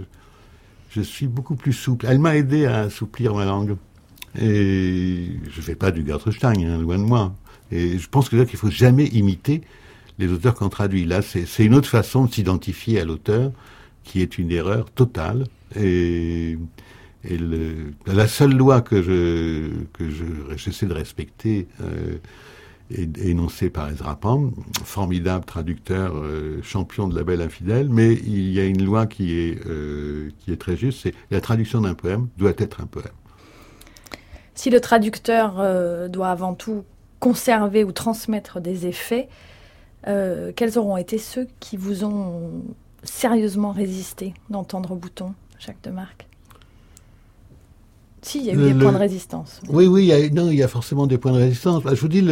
je suis beaucoup plus souple. Elle m'a aidé à assouplir ma langue. Et je ne fais pas du Gertrude-Stein, loin de moi. Et je pense qu'il ne faut jamais imiter les auteurs qu'on traduit. Là, c'est une autre façon de s'identifier à l'auteur, qui est une erreur totale. Et la seule loi que j'essaie de respecter est énoncée par Ezra Pound, formidable traducteur, champion de la belle infidèle, mais il y a une loi qui est très juste, c'est la traduction d'un poème doit être un poème. Si le traducteur doit avant tout conserver ou transmettre des effets, quels auront été ceux qui vous ont sérieusement résisté dans Tendre Bouton, Jacques de Marc ? Si, il y a eu des points de résistance. Oui, il y a forcément des points de résistance. Je vous dis,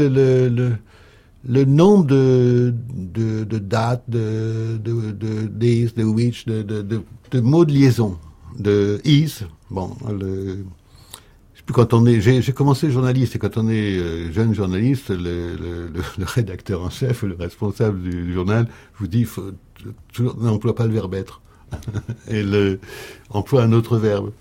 le nombre de dates, de days, de which, de mots de liaison, de is, bon, quand j'ai commencé journaliste, et quand on est jeune journaliste, le rédacteur en chef, le responsable du journal, vous dit, n'emploie pas le verbe être. Et emploie un autre verbe.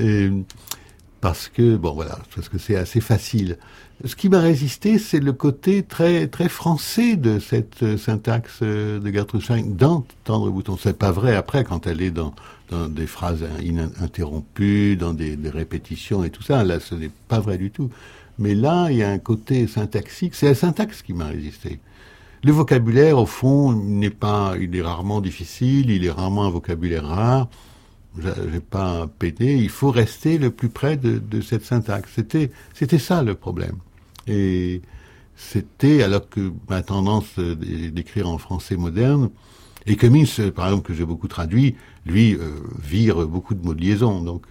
Parce que c'est assez facile. Ce qui m'a résisté, c'est le côté très, très français de cette syntaxe de Gertrude Stein dans Tendre Bouton. C'est pas vrai après, quand elle est dans des phrases ininterrompues, dans des répétitions et tout ça. Là, ce n'est pas vrai du tout. Mais là, il y a un côté syntaxique. C'est la syntaxe qui m'a résisté. Le vocabulaire, au fond, il est rarement difficile, il est rarement un vocabulaire rare. J'ai pas pété. Il faut rester le plus près de cette syntaxe. C'était ça le problème. Et c'était, alors que ma tendance d'écrire en français moderne, et Cummins, par exemple, que j'ai beaucoup traduit, lui vire beaucoup de mots de liaison. Donc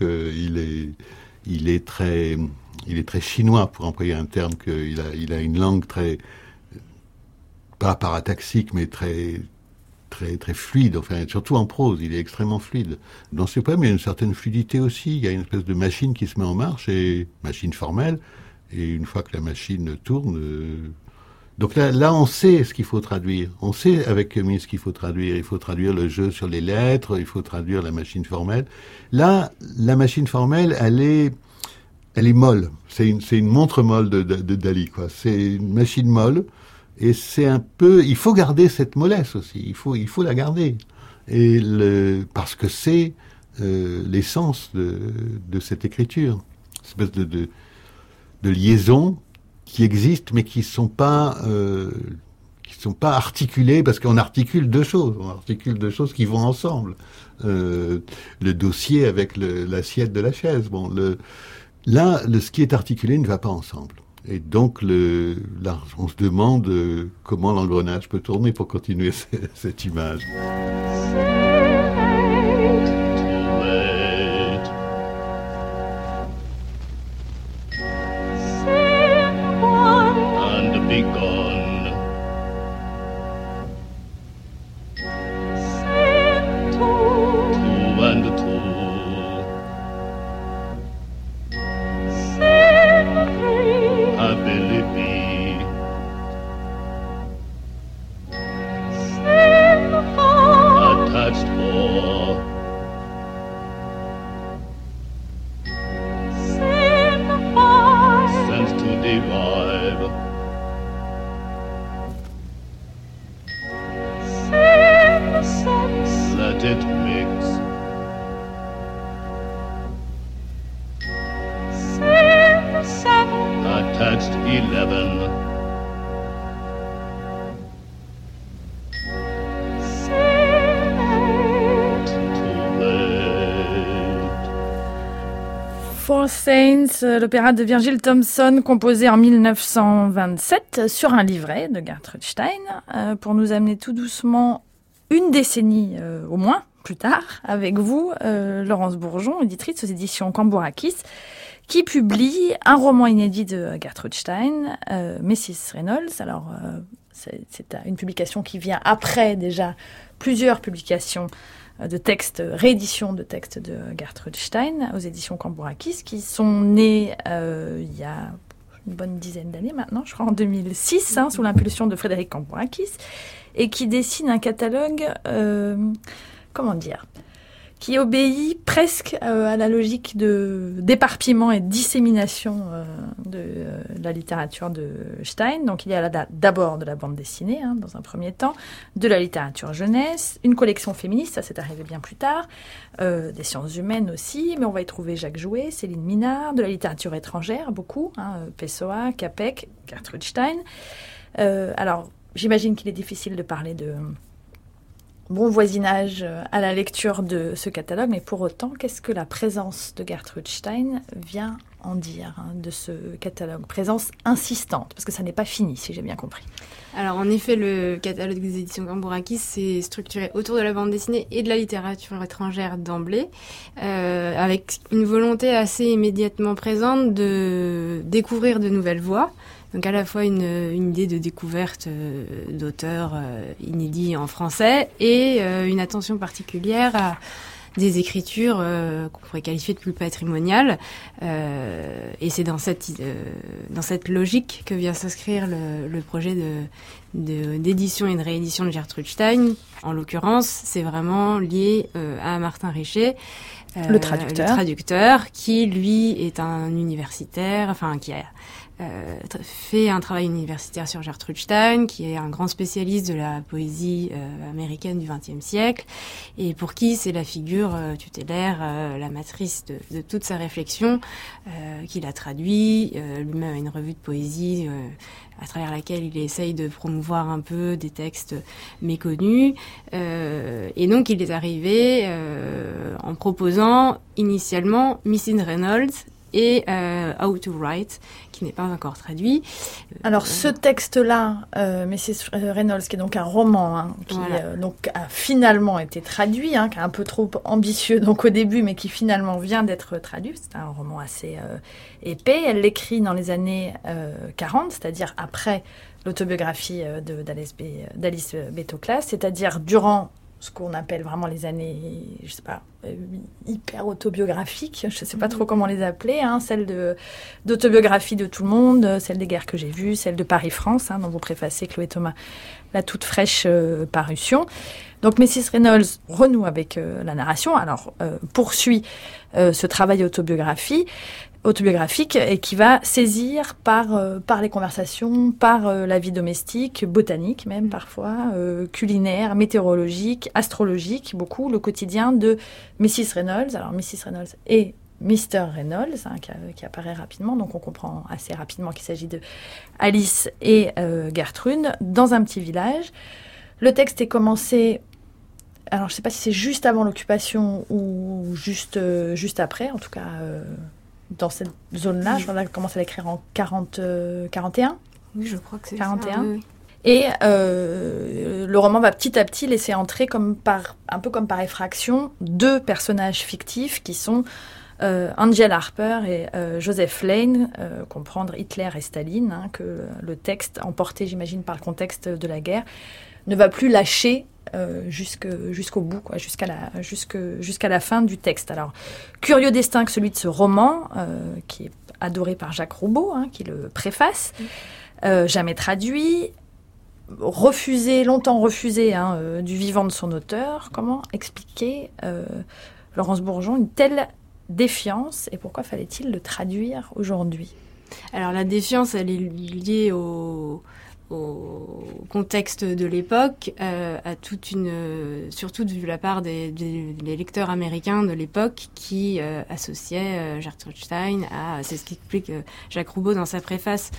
il est très chinois, pour employer un terme, il a une langue très, pas parataxique, mais très fluide, enfin, surtout en prose, il est extrêmement fluide. Dans ses poèmes, il y a une certaine fluidité aussi, il y a une espèce de machine qui se met en marche, machine formelle, et une fois que la machine tourne... Donc là, on sait ce qu'il faut traduire. On sait avec Cummins ce qu'il faut traduire. Il faut traduire le jeu sur les lettres, il faut traduire la machine formelle. Là, la machine formelle, elle est molle. C'est une montre molle de Dali, quoi. C'est une machine molle. Et c'est un peu, il faut garder cette mollesse aussi. Il faut la garder. Parce que c'est l'essence de cette écriture. Une espèce de liaison qui existent, mais qui sont pas articulées, parce qu'on articule deux choses. On articule deux choses qui vont ensemble. Le dossier avec l'assiette de la chaise. Bon, Là, ce qui est articulé ne va pas ensemble. Et donc, là, on se demande comment l'engrenage peut tourner pour continuer cette image. Four Saints, l'opéra de Virgil Thomson, composé en 1927 sur un livret de Gertrude Stein, pour nous amener tout doucement une décennie au moins plus tard, avec vous, Laurence Bourgeon, éditrice aux éditions Cambourakis, qui publie un roman inédit de Gertrude Stein, Mrs. Reynolds. Alors, c'est une publication qui vient après déjà plusieurs publications de textes, rééditions de textes de Gertrude Stein aux éditions Cambourakis, qui sont nées il y a une bonne dizaine d'années maintenant, je crois en 2006, sous l'impulsion de Frédéric Cambourakis, et qui dessine un catalogue, qui obéit presque à la logique d'éparpillement et de dissémination de la littérature de Stein. Donc il y a d'abord de la bande dessinée, dans un premier temps, de la littérature jeunesse, une collection féministe, ça c'est arrivé bien plus tard, des sciences humaines aussi, mais on va y trouver Jacques Jouet, Céline Minard, de la littérature étrangère, beaucoup, Pessoa, Capek, Gertrude Stein. Alors, j'imagine qu'il est difficile de parler de bon voisinage à la lecture de ce catalogue, mais pour autant, qu'est-ce que la présence de Gertrude Stein vient en dire de ce catalogue? Présence insistante, parce que ça n'est pas fini, si j'ai bien compris. Alors en effet, le catalogue des éditions Cambourakis s'est structuré autour de la bande dessinée et de la littérature étrangère d'emblée, avec une volonté assez immédiatement présente de découvrir de nouvelles voix. Donc à la fois une idée de découverte d'auteurs inédits en français et une attention particulière à des écritures qu'on pourrait qualifier de plus patrimoniales. Et c'est dans cette logique que vient s'inscrire le projet d'édition et de réédition de Gertrude Stein. En l'occurrence, c'est vraiment lié à Martin Richer, le traducteur, qui lui est un universitaire, qui a fait un travail universitaire sur Gertrude Stein, qui est un grand spécialiste de la poésie américaine du XXe siècle, et pour qui c'est la figure tutélaire, la matrice de toute sa réflexion, qu'il a traduit. Lui-même a une revue de poésie à travers laquelle il essaye de promouvoir un peu des textes méconnus. Et donc il est arrivé en proposant initialement Mrs. Reynolds et How to Write, qui n'est pas encore traduit. Alors ce texte-là, Mrs. Reynolds, qui est donc un roman, qui donc a finalement été traduit, qui est un peu trop ambitieux donc au début, mais qui finalement vient d'être traduit. C'est un roman assez épais. Elle l'écrit dans les années 40, c'est-à-dire après l'autobiographie d'Alice B. Toklas, c'est-à-dire durant ce qu'on appelle vraiment les années, je sais pas, hyper autobiographiques, je sais pas trop comment les appeler, celle d'autobiographie de tout le monde, celle des guerres que j'ai vues, celle de Paris-France, dont vous préfacez, Chloé Thomas, la toute fraîche parution. Donc Mrs. Reynolds renoue avec la narration, alors poursuit ce travail autobiographique et qui va saisir par les conversations, par la vie domestique, botanique même parfois, culinaire, météorologique, astrologique, beaucoup, le quotidien de Mrs. Reynolds. Alors Mrs. Reynolds et Mr. Reynolds, qui apparaît rapidement, donc on comprend assez rapidement qu'il s'agit de Alice et Gertrude, dans un petit village. Le texte est commencé... Alors, je ne sais pas si c'est juste avant l'occupation ou juste après, en tout cas dans cette zone-là. Je crois qu'elle commence à l'écrire en 41. Oui, je crois que c'est 41. ça. Oui. Et le roman va petit à petit laisser entrer, un peu comme par effraction, 2 personnages fictifs qui sont Angel Harper et Joseph Lane, comprendre Hitler et Staline, que le texte, emporté j'imagine par le contexte de la guerre, ne va plus lâcher jusqu'au bout, quoi, jusqu'à la fin du texte. Alors, curieux destin que celui de ce roman, qui est adoré par Jacques Roubaud, qui le préface, jamais traduit, longtemps refusé du vivant de son auteur. Comment expliquer, Laurence Bourgeon, une telle défiance, et pourquoi fallait-il le traduire aujourd'hui ? Alors la défiance, elle est liée au contexte de l'époque, à surtout de la part des lecteurs américains de l'époque qui associaient Gertrude Stein c'est ce qu'explique Jacques Roubaud dans sa préface.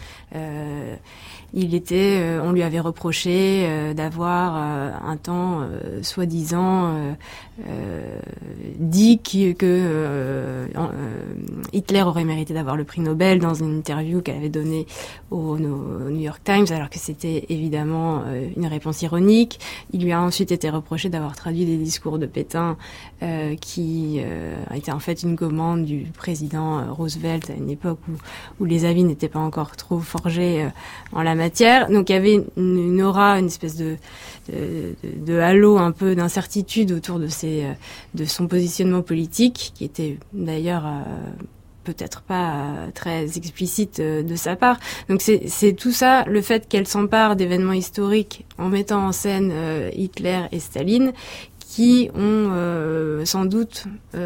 On lui avait reproché d'avoir un temps soi-disant dit que Hitler aurait mérité d'avoir le prix Nobel dans une interview qu'elle avait donnée au New York Times, alors que c'était évidemment une réponse ironique. Il lui a ensuite été reproché d'avoir traduit des discours de Pétain qui étaient en fait une commande du président Roosevelt à une époque où les avis n'étaient pas encore trop forgés en la matière. Donc il y avait une aura, une espèce de halo un peu d'incertitude autour de son positionnement politique, qui était d'ailleurs peut-être pas très explicite de sa part. Donc c'est tout ça, le fait qu'elle s'empare d'événements historiques en mettant en scène Hitler et Staline, qui ont sans doute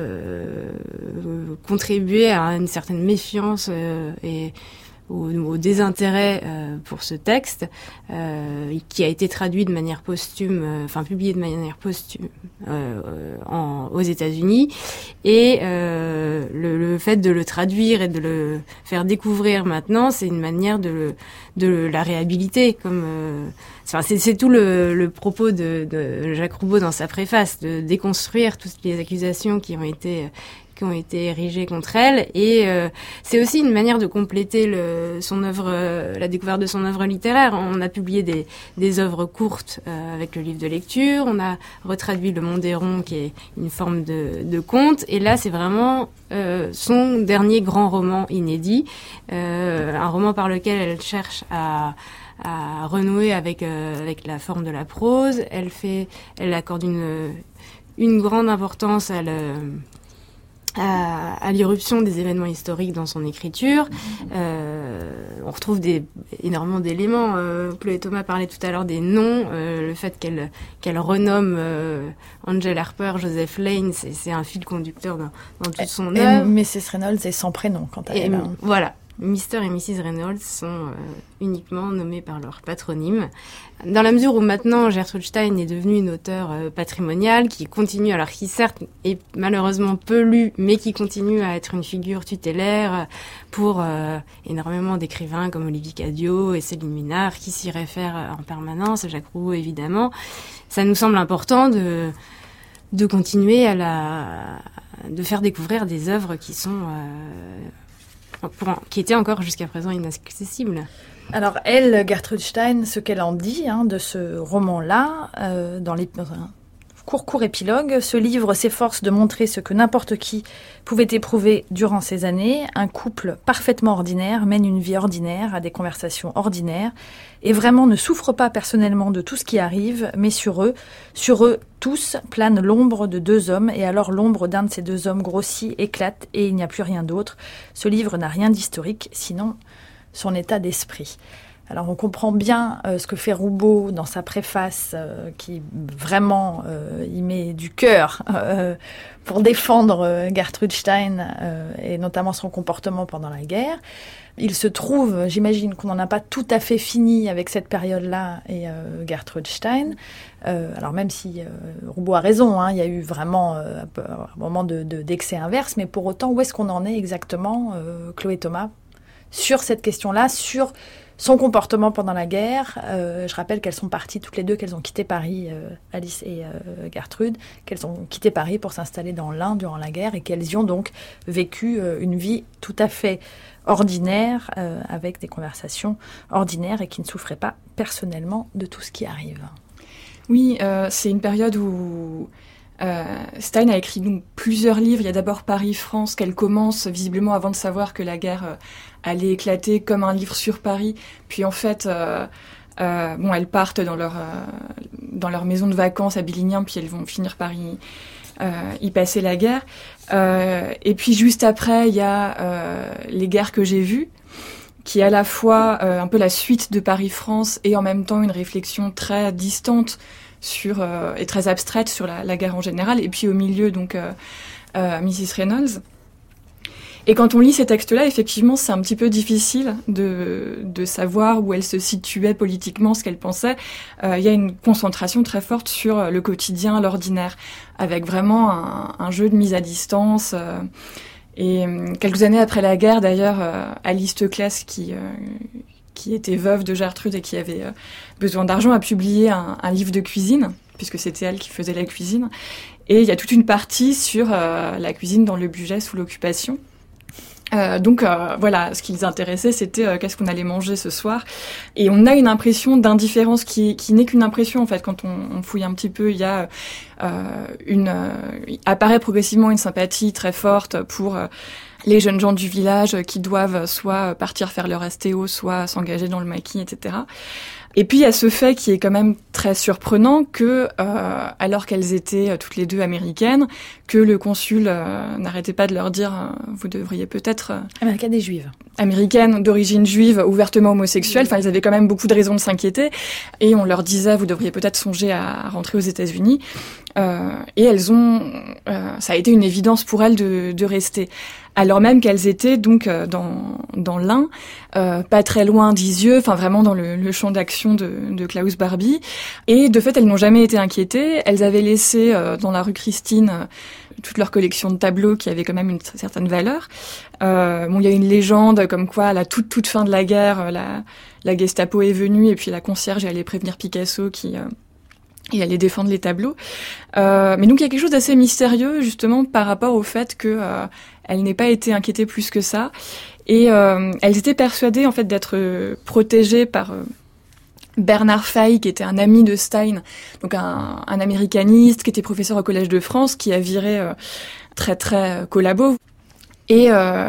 contribué à une certaine méfiance et au désintérêt pour ce texte, qui a été traduit de manière posthume, publié de manière posthume aux États-Unis, et le fait de le traduire et de le faire découvrir maintenant, c'est une manière de la réhabiliter, comme c'est tout le propos de Jacques Roubaud dans sa préface, de déconstruire toutes les accusations qui ont été érigées contre elle, et c'est aussi une manière de compléter son œuvre, la découverte de son œuvre littéraire. On a publié des œuvres courtes avec le livre de lecture, on a retraduit Le Mondéron, qui est une forme de conte, et là c'est vraiment son dernier grand roman inédit, un roman par lequel elle cherche à renouer avec la forme de la prose. Elle accorde une grande importance à l'irruption des événements historiques dans son écriture. On retrouve énormément d'éléments. Chloé Thomas parlait tout à l'heure des noms, le fait qu'elle renomme Angel Harper, Joseph Lane, c'est un fil conducteur dans toute son œuvre. Mrs. Reynolds est sans prénom quant à elle. Voilà. Mr. et Mrs. Reynolds sont uniquement nommés par leur patronyme. Dans la mesure où maintenant Gertrude Stein est devenue une auteure patrimoniale qui continue, alors qui certes est malheureusement peu lue, mais qui continue à être une figure tutélaire pour énormément d'écrivains comme Olivier Cadio et Céline Minard qui s'y réfèrent en permanence, Jacques Roubaud évidemment. Ça nous semble important de continuer de faire découvrir des œuvres qui sont qui était encore jusqu'à présent inaccessible. Alors elle, Gertrude Stein, ce qu'elle en dit de ce roman-là, dans un court épilogue, ce livre s'efforce de montrer ce que n'importe qui pouvait éprouver durant ces années. Un couple parfaitement ordinaire mène une vie ordinaire, a des conversations ordinaires, et vraiment ne souffre pas personnellement de tout ce qui arrive, mais sur eux tous plane l'ombre de 2 hommes, et alors l'ombre d'un de ces 2 hommes grossit, éclate, et il n'y a plus rien d'autre. Ce livre n'a rien d'historique, sinon son état d'esprit. Alors on comprend bien ce que fait Roubaud dans sa préface, qui vraiment y met du cœur pour défendre Gertrude Stein et notamment son comportement pendant la guerre. Il se trouve, j'imagine qu'on n'en a pas tout à fait fini avec cette période-là et Gertrude Stein. Alors même si Roubaud a raison, il y a eu vraiment un moment d'excès inverse, mais pour autant, où est-ce qu'on en est exactement, Chloé Thomas, sur cette question-là, sur son comportement pendant la guerre. Je rappelle qu'elles sont parties toutes les deux, qu'elles ont quitté Paris, Alice et Gertrude, qu'elles ont quitté Paris pour s'installer dans l'Ain durant la guerre et qu'elles y ont donc vécu une vie tout à fait ordinaire, avec des conversations ordinaires et qui ne souffraient pas personnellement de tout ce qui arrive. Oui, c'est une période où Stein a écrit donc plusieurs livres. Il y a d'abord Paris-France qu'elle commence visiblement avant de savoir que la guerre allait éclater, comme un livre sur Paris. Puis en fait, elles partent dans leur maison de vacances à Billignan, puis elles vont finir par y passer la guerre. Et puis juste après, il y a Les guerres que j'ai vues, qui est à la fois un peu la suite de Paris-France et en même temps une réflexion très distante et très abstraite sur la guerre en général. Et puis au milieu, donc, Mrs. Reynolds. Et quand on lit ces textes-là, effectivement, c'est un petit peu difficile de savoir où elle se situait politiquement, ce qu'elle pensait. Il y a une concentration très forte sur le quotidien, l'ordinaire, avec vraiment un jeu de mise à distance. Et quelques années après la guerre, d'ailleurs, Alice Teuclas, qui était veuve de Gertrude et qui avait besoin d'argent, a publié un livre de cuisine, puisque c'était elle qui faisait la cuisine. Et il y a toute une partie sur la cuisine dans le budget sous l'occupation. Donc voilà, ce qui les intéressait, c'était qu'est-ce qu'on allait manger ce soir. Et on a une impression d'indifférence qui n'est qu'une impression, en fait. Quand on fouille un petit peu, il y a apparaît progressivement une sympathie très forte pour les jeunes gens du village qui doivent soit partir faire leur STO, soit s'engager dans le maquis, etc. Et puis il y a ce fait qui est quand même très surprenant que, alors qu'elles étaient toutes les deux américaines, que le consul n'arrêtait pas de leur dire vous devriez peut-être américaine et juive, américaine d'origine juive, ouvertement homosexuelle. Enfin, elles avaient quand même beaucoup de raisons de s'inquiéter. Et on leur disait vous devriez peut-être songer à rentrer aux États-Unis. Et elles ont, ça a été une évidence pour elles de rester. Alors même qu'elles étaient donc dans l'Ain, pas très loin d'Isieux, enfin vraiment dans le champ d'action de Klaus Barbie. Et de fait, elles n'ont jamais été inquiétées. Elles avaient laissé dans la rue Christine toute leur collection de tableaux qui avaient quand même une certaine valeur. Il y a une légende comme quoi à la toute fin de la guerre, la Gestapo est venue et puis la concierge est allée prévenir Picasso et aller défendre les tableaux. Mais donc il y a quelque chose d'assez mystérieux justement par rapport au fait que elles n'aient pas été inquiétées plus que ça. Et elles étaient persuadées en fait d'être protégées par Bernard Faye, qui était un ami de Stein, donc un américaniste qui était professeur au Collège de France, qui a viré très très collabo. Et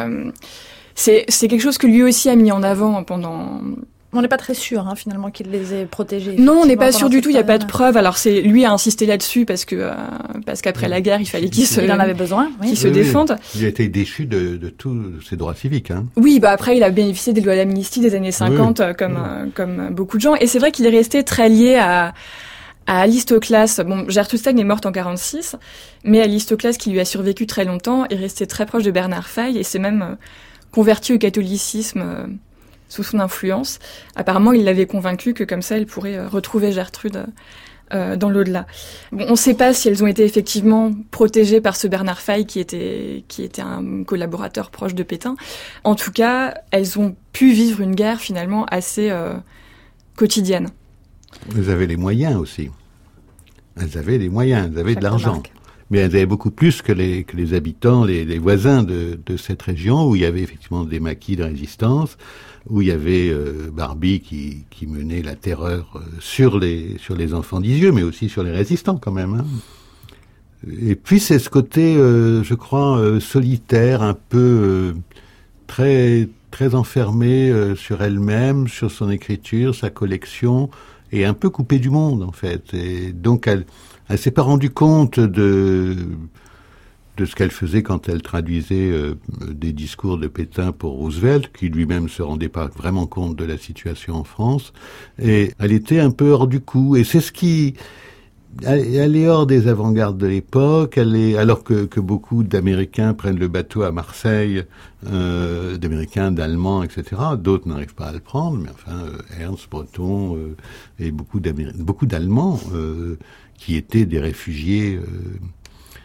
c'est quelque chose que lui aussi a mis en avant pendant... On n'est pas très sûr, finalement, qu'il les ait protégés. Non, on n'est pas sûr du tout. Il n'y a pas de preuve. Alors lui a insisté là-dessus parce qu'après la guerre, il fallait il en avait besoin, qu'il se défende. Il a été déchu de tous ses droits civiques. Oui, après, il a bénéficié des lois d'amnistie des années 50, comme beaucoup de gens. Et c'est vrai qu'il est resté très lié à Alice Teuclas. Bon, Gertrude Stein est morte en 1946, mais Alice Teuclas, qui lui a survécu très longtemps, est resté très proche de Bernard Faye et s'est même converti au catholicisme sous son influence. Apparemment, il l'avait convaincue que comme ça, elle pourrait retrouver Gertrude dans l'au-delà. Bon, on ne sait pas si elles ont été effectivement protégées par ce Bernard Faye qui était un collaborateur proche de Pétain. En tout cas, elles ont pu vivre une guerre finalement assez quotidienne. Elles avaient les moyens aussi. Elles avaient les moyens, elles avaient de l'argent. Mais elles avaient beaucoup plus que les habitants, les voisins de cette région, où il y avait effectivement des maquis de résistance, où il y avait Barbie qui menait la terreur sur les enfants d'Isieux, mais aussi sur les résistants quand même. Et puis c'est ce côté, je crois, solitaire, un peu très très enfermé sur elle-même, sur son écriture, sa collection, et un peu coupée du monde en fait. Et donc elle s'est pas rendue compte de ce qu'elle faisait quand elle traduisait des discours de Pétain pour Roosevelt, qui lui-même se rendait pas vraiment compte de la situation en France. Et elle était un peu hors du coup. Et c'est ce qui... Elle est hors des avant-gardes de l'époque, alors que beaucoup d'Américains prennent le bateau à Marseille, d'Américains, d'Allemands, etc. D'autres n'arrivent pas à le prendre, mais enfin, Ernst, Breton, et beaucoup d'Allemands, qui étaient des réfugiés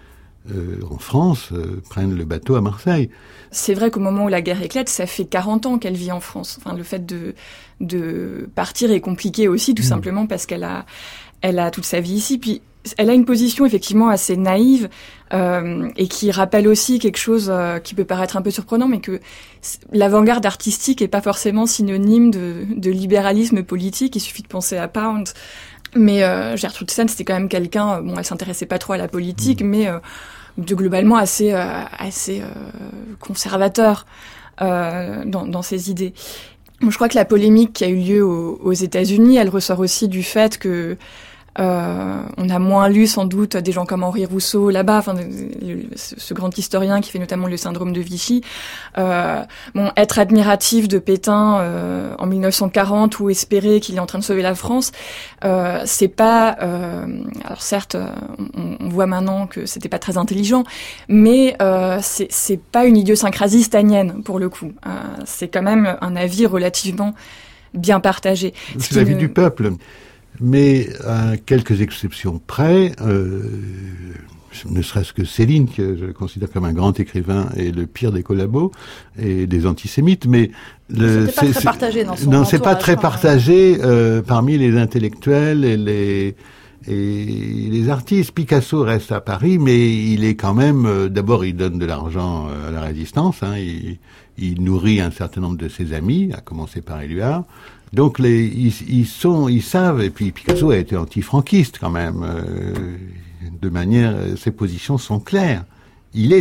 en France, prennent le bateau à Marseille. C'est vrai qu'au moment où la guerre éclate, ça fait 40 ans qu'elle vit en France. Enfin, le fait de partir est compliqué aussi, tout simplement parce qu'elle a toute sa vie ici. Puis elle a une position effectivement assez naïve et qui rappelle aussi quelque chose qui peut paraître un peu surprenant, mais que l'avant-garde artistique est pas forcément synonyme de libéralisme politique. Il suffit de penser à Pound. Mais Gertrude Stein, c'était quand même quelqu'un, elle s'intéressait pas trop à la politique, mais de globalement assez conservateur dans ses idées. Je crois que la polémique qui a eu lieu aux États-Unis, elle ressort aussi du fait que on a moins lu sans doute des gens comme Henri Rousseau là-bas, ce grand historien qui fait notamment le syndrome de Vichy. Être admiratif de Pétain en 1940 ou espérer qu'il est en train de sauver la France, c'est pas. Alors certes, on voit maintenant que c'était pas très intelligent, mais c'est pas une idiosyncrasie steinienne pour le coup. C'est quand même un avis relativement bien partagé. C'est l'avis du peuple. Mais à quelques exceptions près, ne serait-ce que Céline, que je considère comme un grand écrivain et le pire des collabos et des antisémites, mais c'était pas très partagé dans son non, c'est pas très partagé parmi les intellectuels et les artistes. Picasso reste à Paris, mais il est quand même. D'abord, il donne de l'argent à la résistance. Il nourrit un certain nombre de ses amis, à commencer par Éluard. Donc ils savent, et puis Picasso a été anti-franquiste quand même, de manière, ses positions sont claires. Il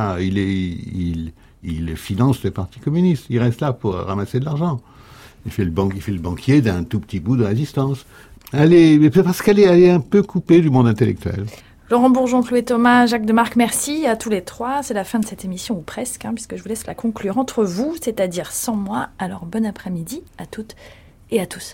finance le Parti communiste, il reste là pour ramasser de l'argent. Il fait le banquier d'un tout petit bout de résistance. Parce qu'elle est un peu coupée du monde intellectuel. Laurent Bourgeon, Chloé Thomas, Jacques Demarque, merci à tous les trois. C'est la fin de cette émission, ou presque, puisque je vous laisse la conclure entre vous, c'est-à-dire sans moi. Alors bon après-midi à toutes et à tous.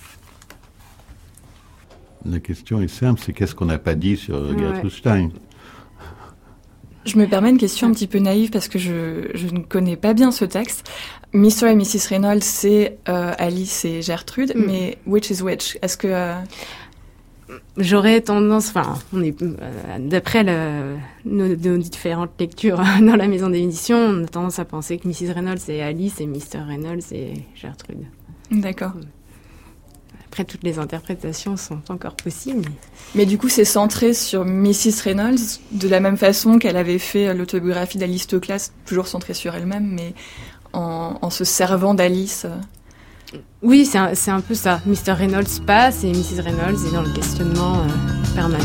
La question est simple, c'est qu'est-ce qu'on n'a pas dit sur Gertrude Stein ? Je me permets une question un petit peu naïve parce que je ne connais pas bien ce texte. Mr. et Mrs. Reynolds, c'est Alice et Gertrude, mais which is which ? Est-ce que... J'aurais tendance, on est d'après nos différentes lectures dans la maison d'édition, on a tendance à penser que Mrs. Reynolds c'est Alice et Mr. Reynolds c'est Gertrude. D'accord. Après, toutes les interprétations sont encore possibles. Mais du coup, c'est centré sur Mrs. Reynolds, de la même façon qu'elle avait fait l'autobiographie d'Alice Toklas, toujours centrée sur elle-même, mais en se servant d'Alice. Oui, c'est un peu ça. Mr. Reynolds passe et Mrs. Reynolds est dans le questionnement permanent.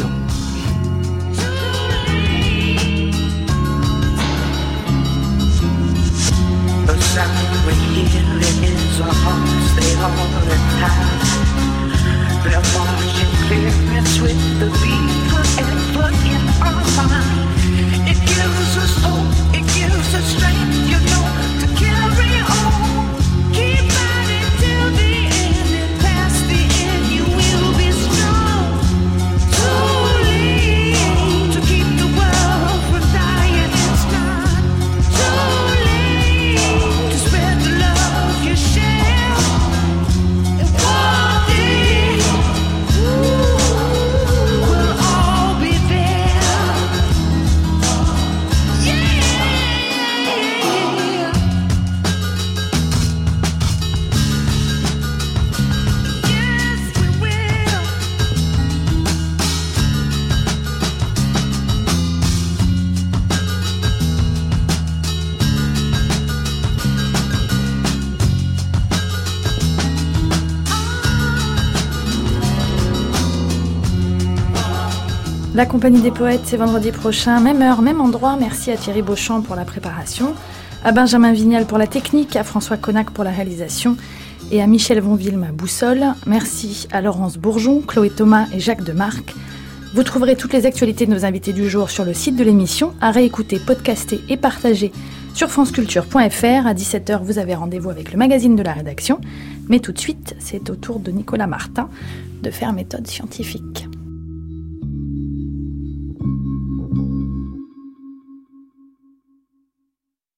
La Compagnie des Poètes, c'est vendredi prochain, même heure, même endroit. Merci à Thierry Beauchamp pour la préparation, à Benjamin Vignal pour la technique, à François Connac pour la réalisation et à Michel Vonville, ma boussole. Merci à Laurence Bourgeon, Chloé Thomas et Jacques Demarque. Vous trouverez toutes les actualités de nos invités du jour sur le site de l'émission, à réécouter, podcaster et partager sur franceculture.fr. À 17h, vous avez rendez-vous avec le magazine de la rédaction. Mais tout de suite, c'est au tour de Nicolas Martin de faire méthode scientifique.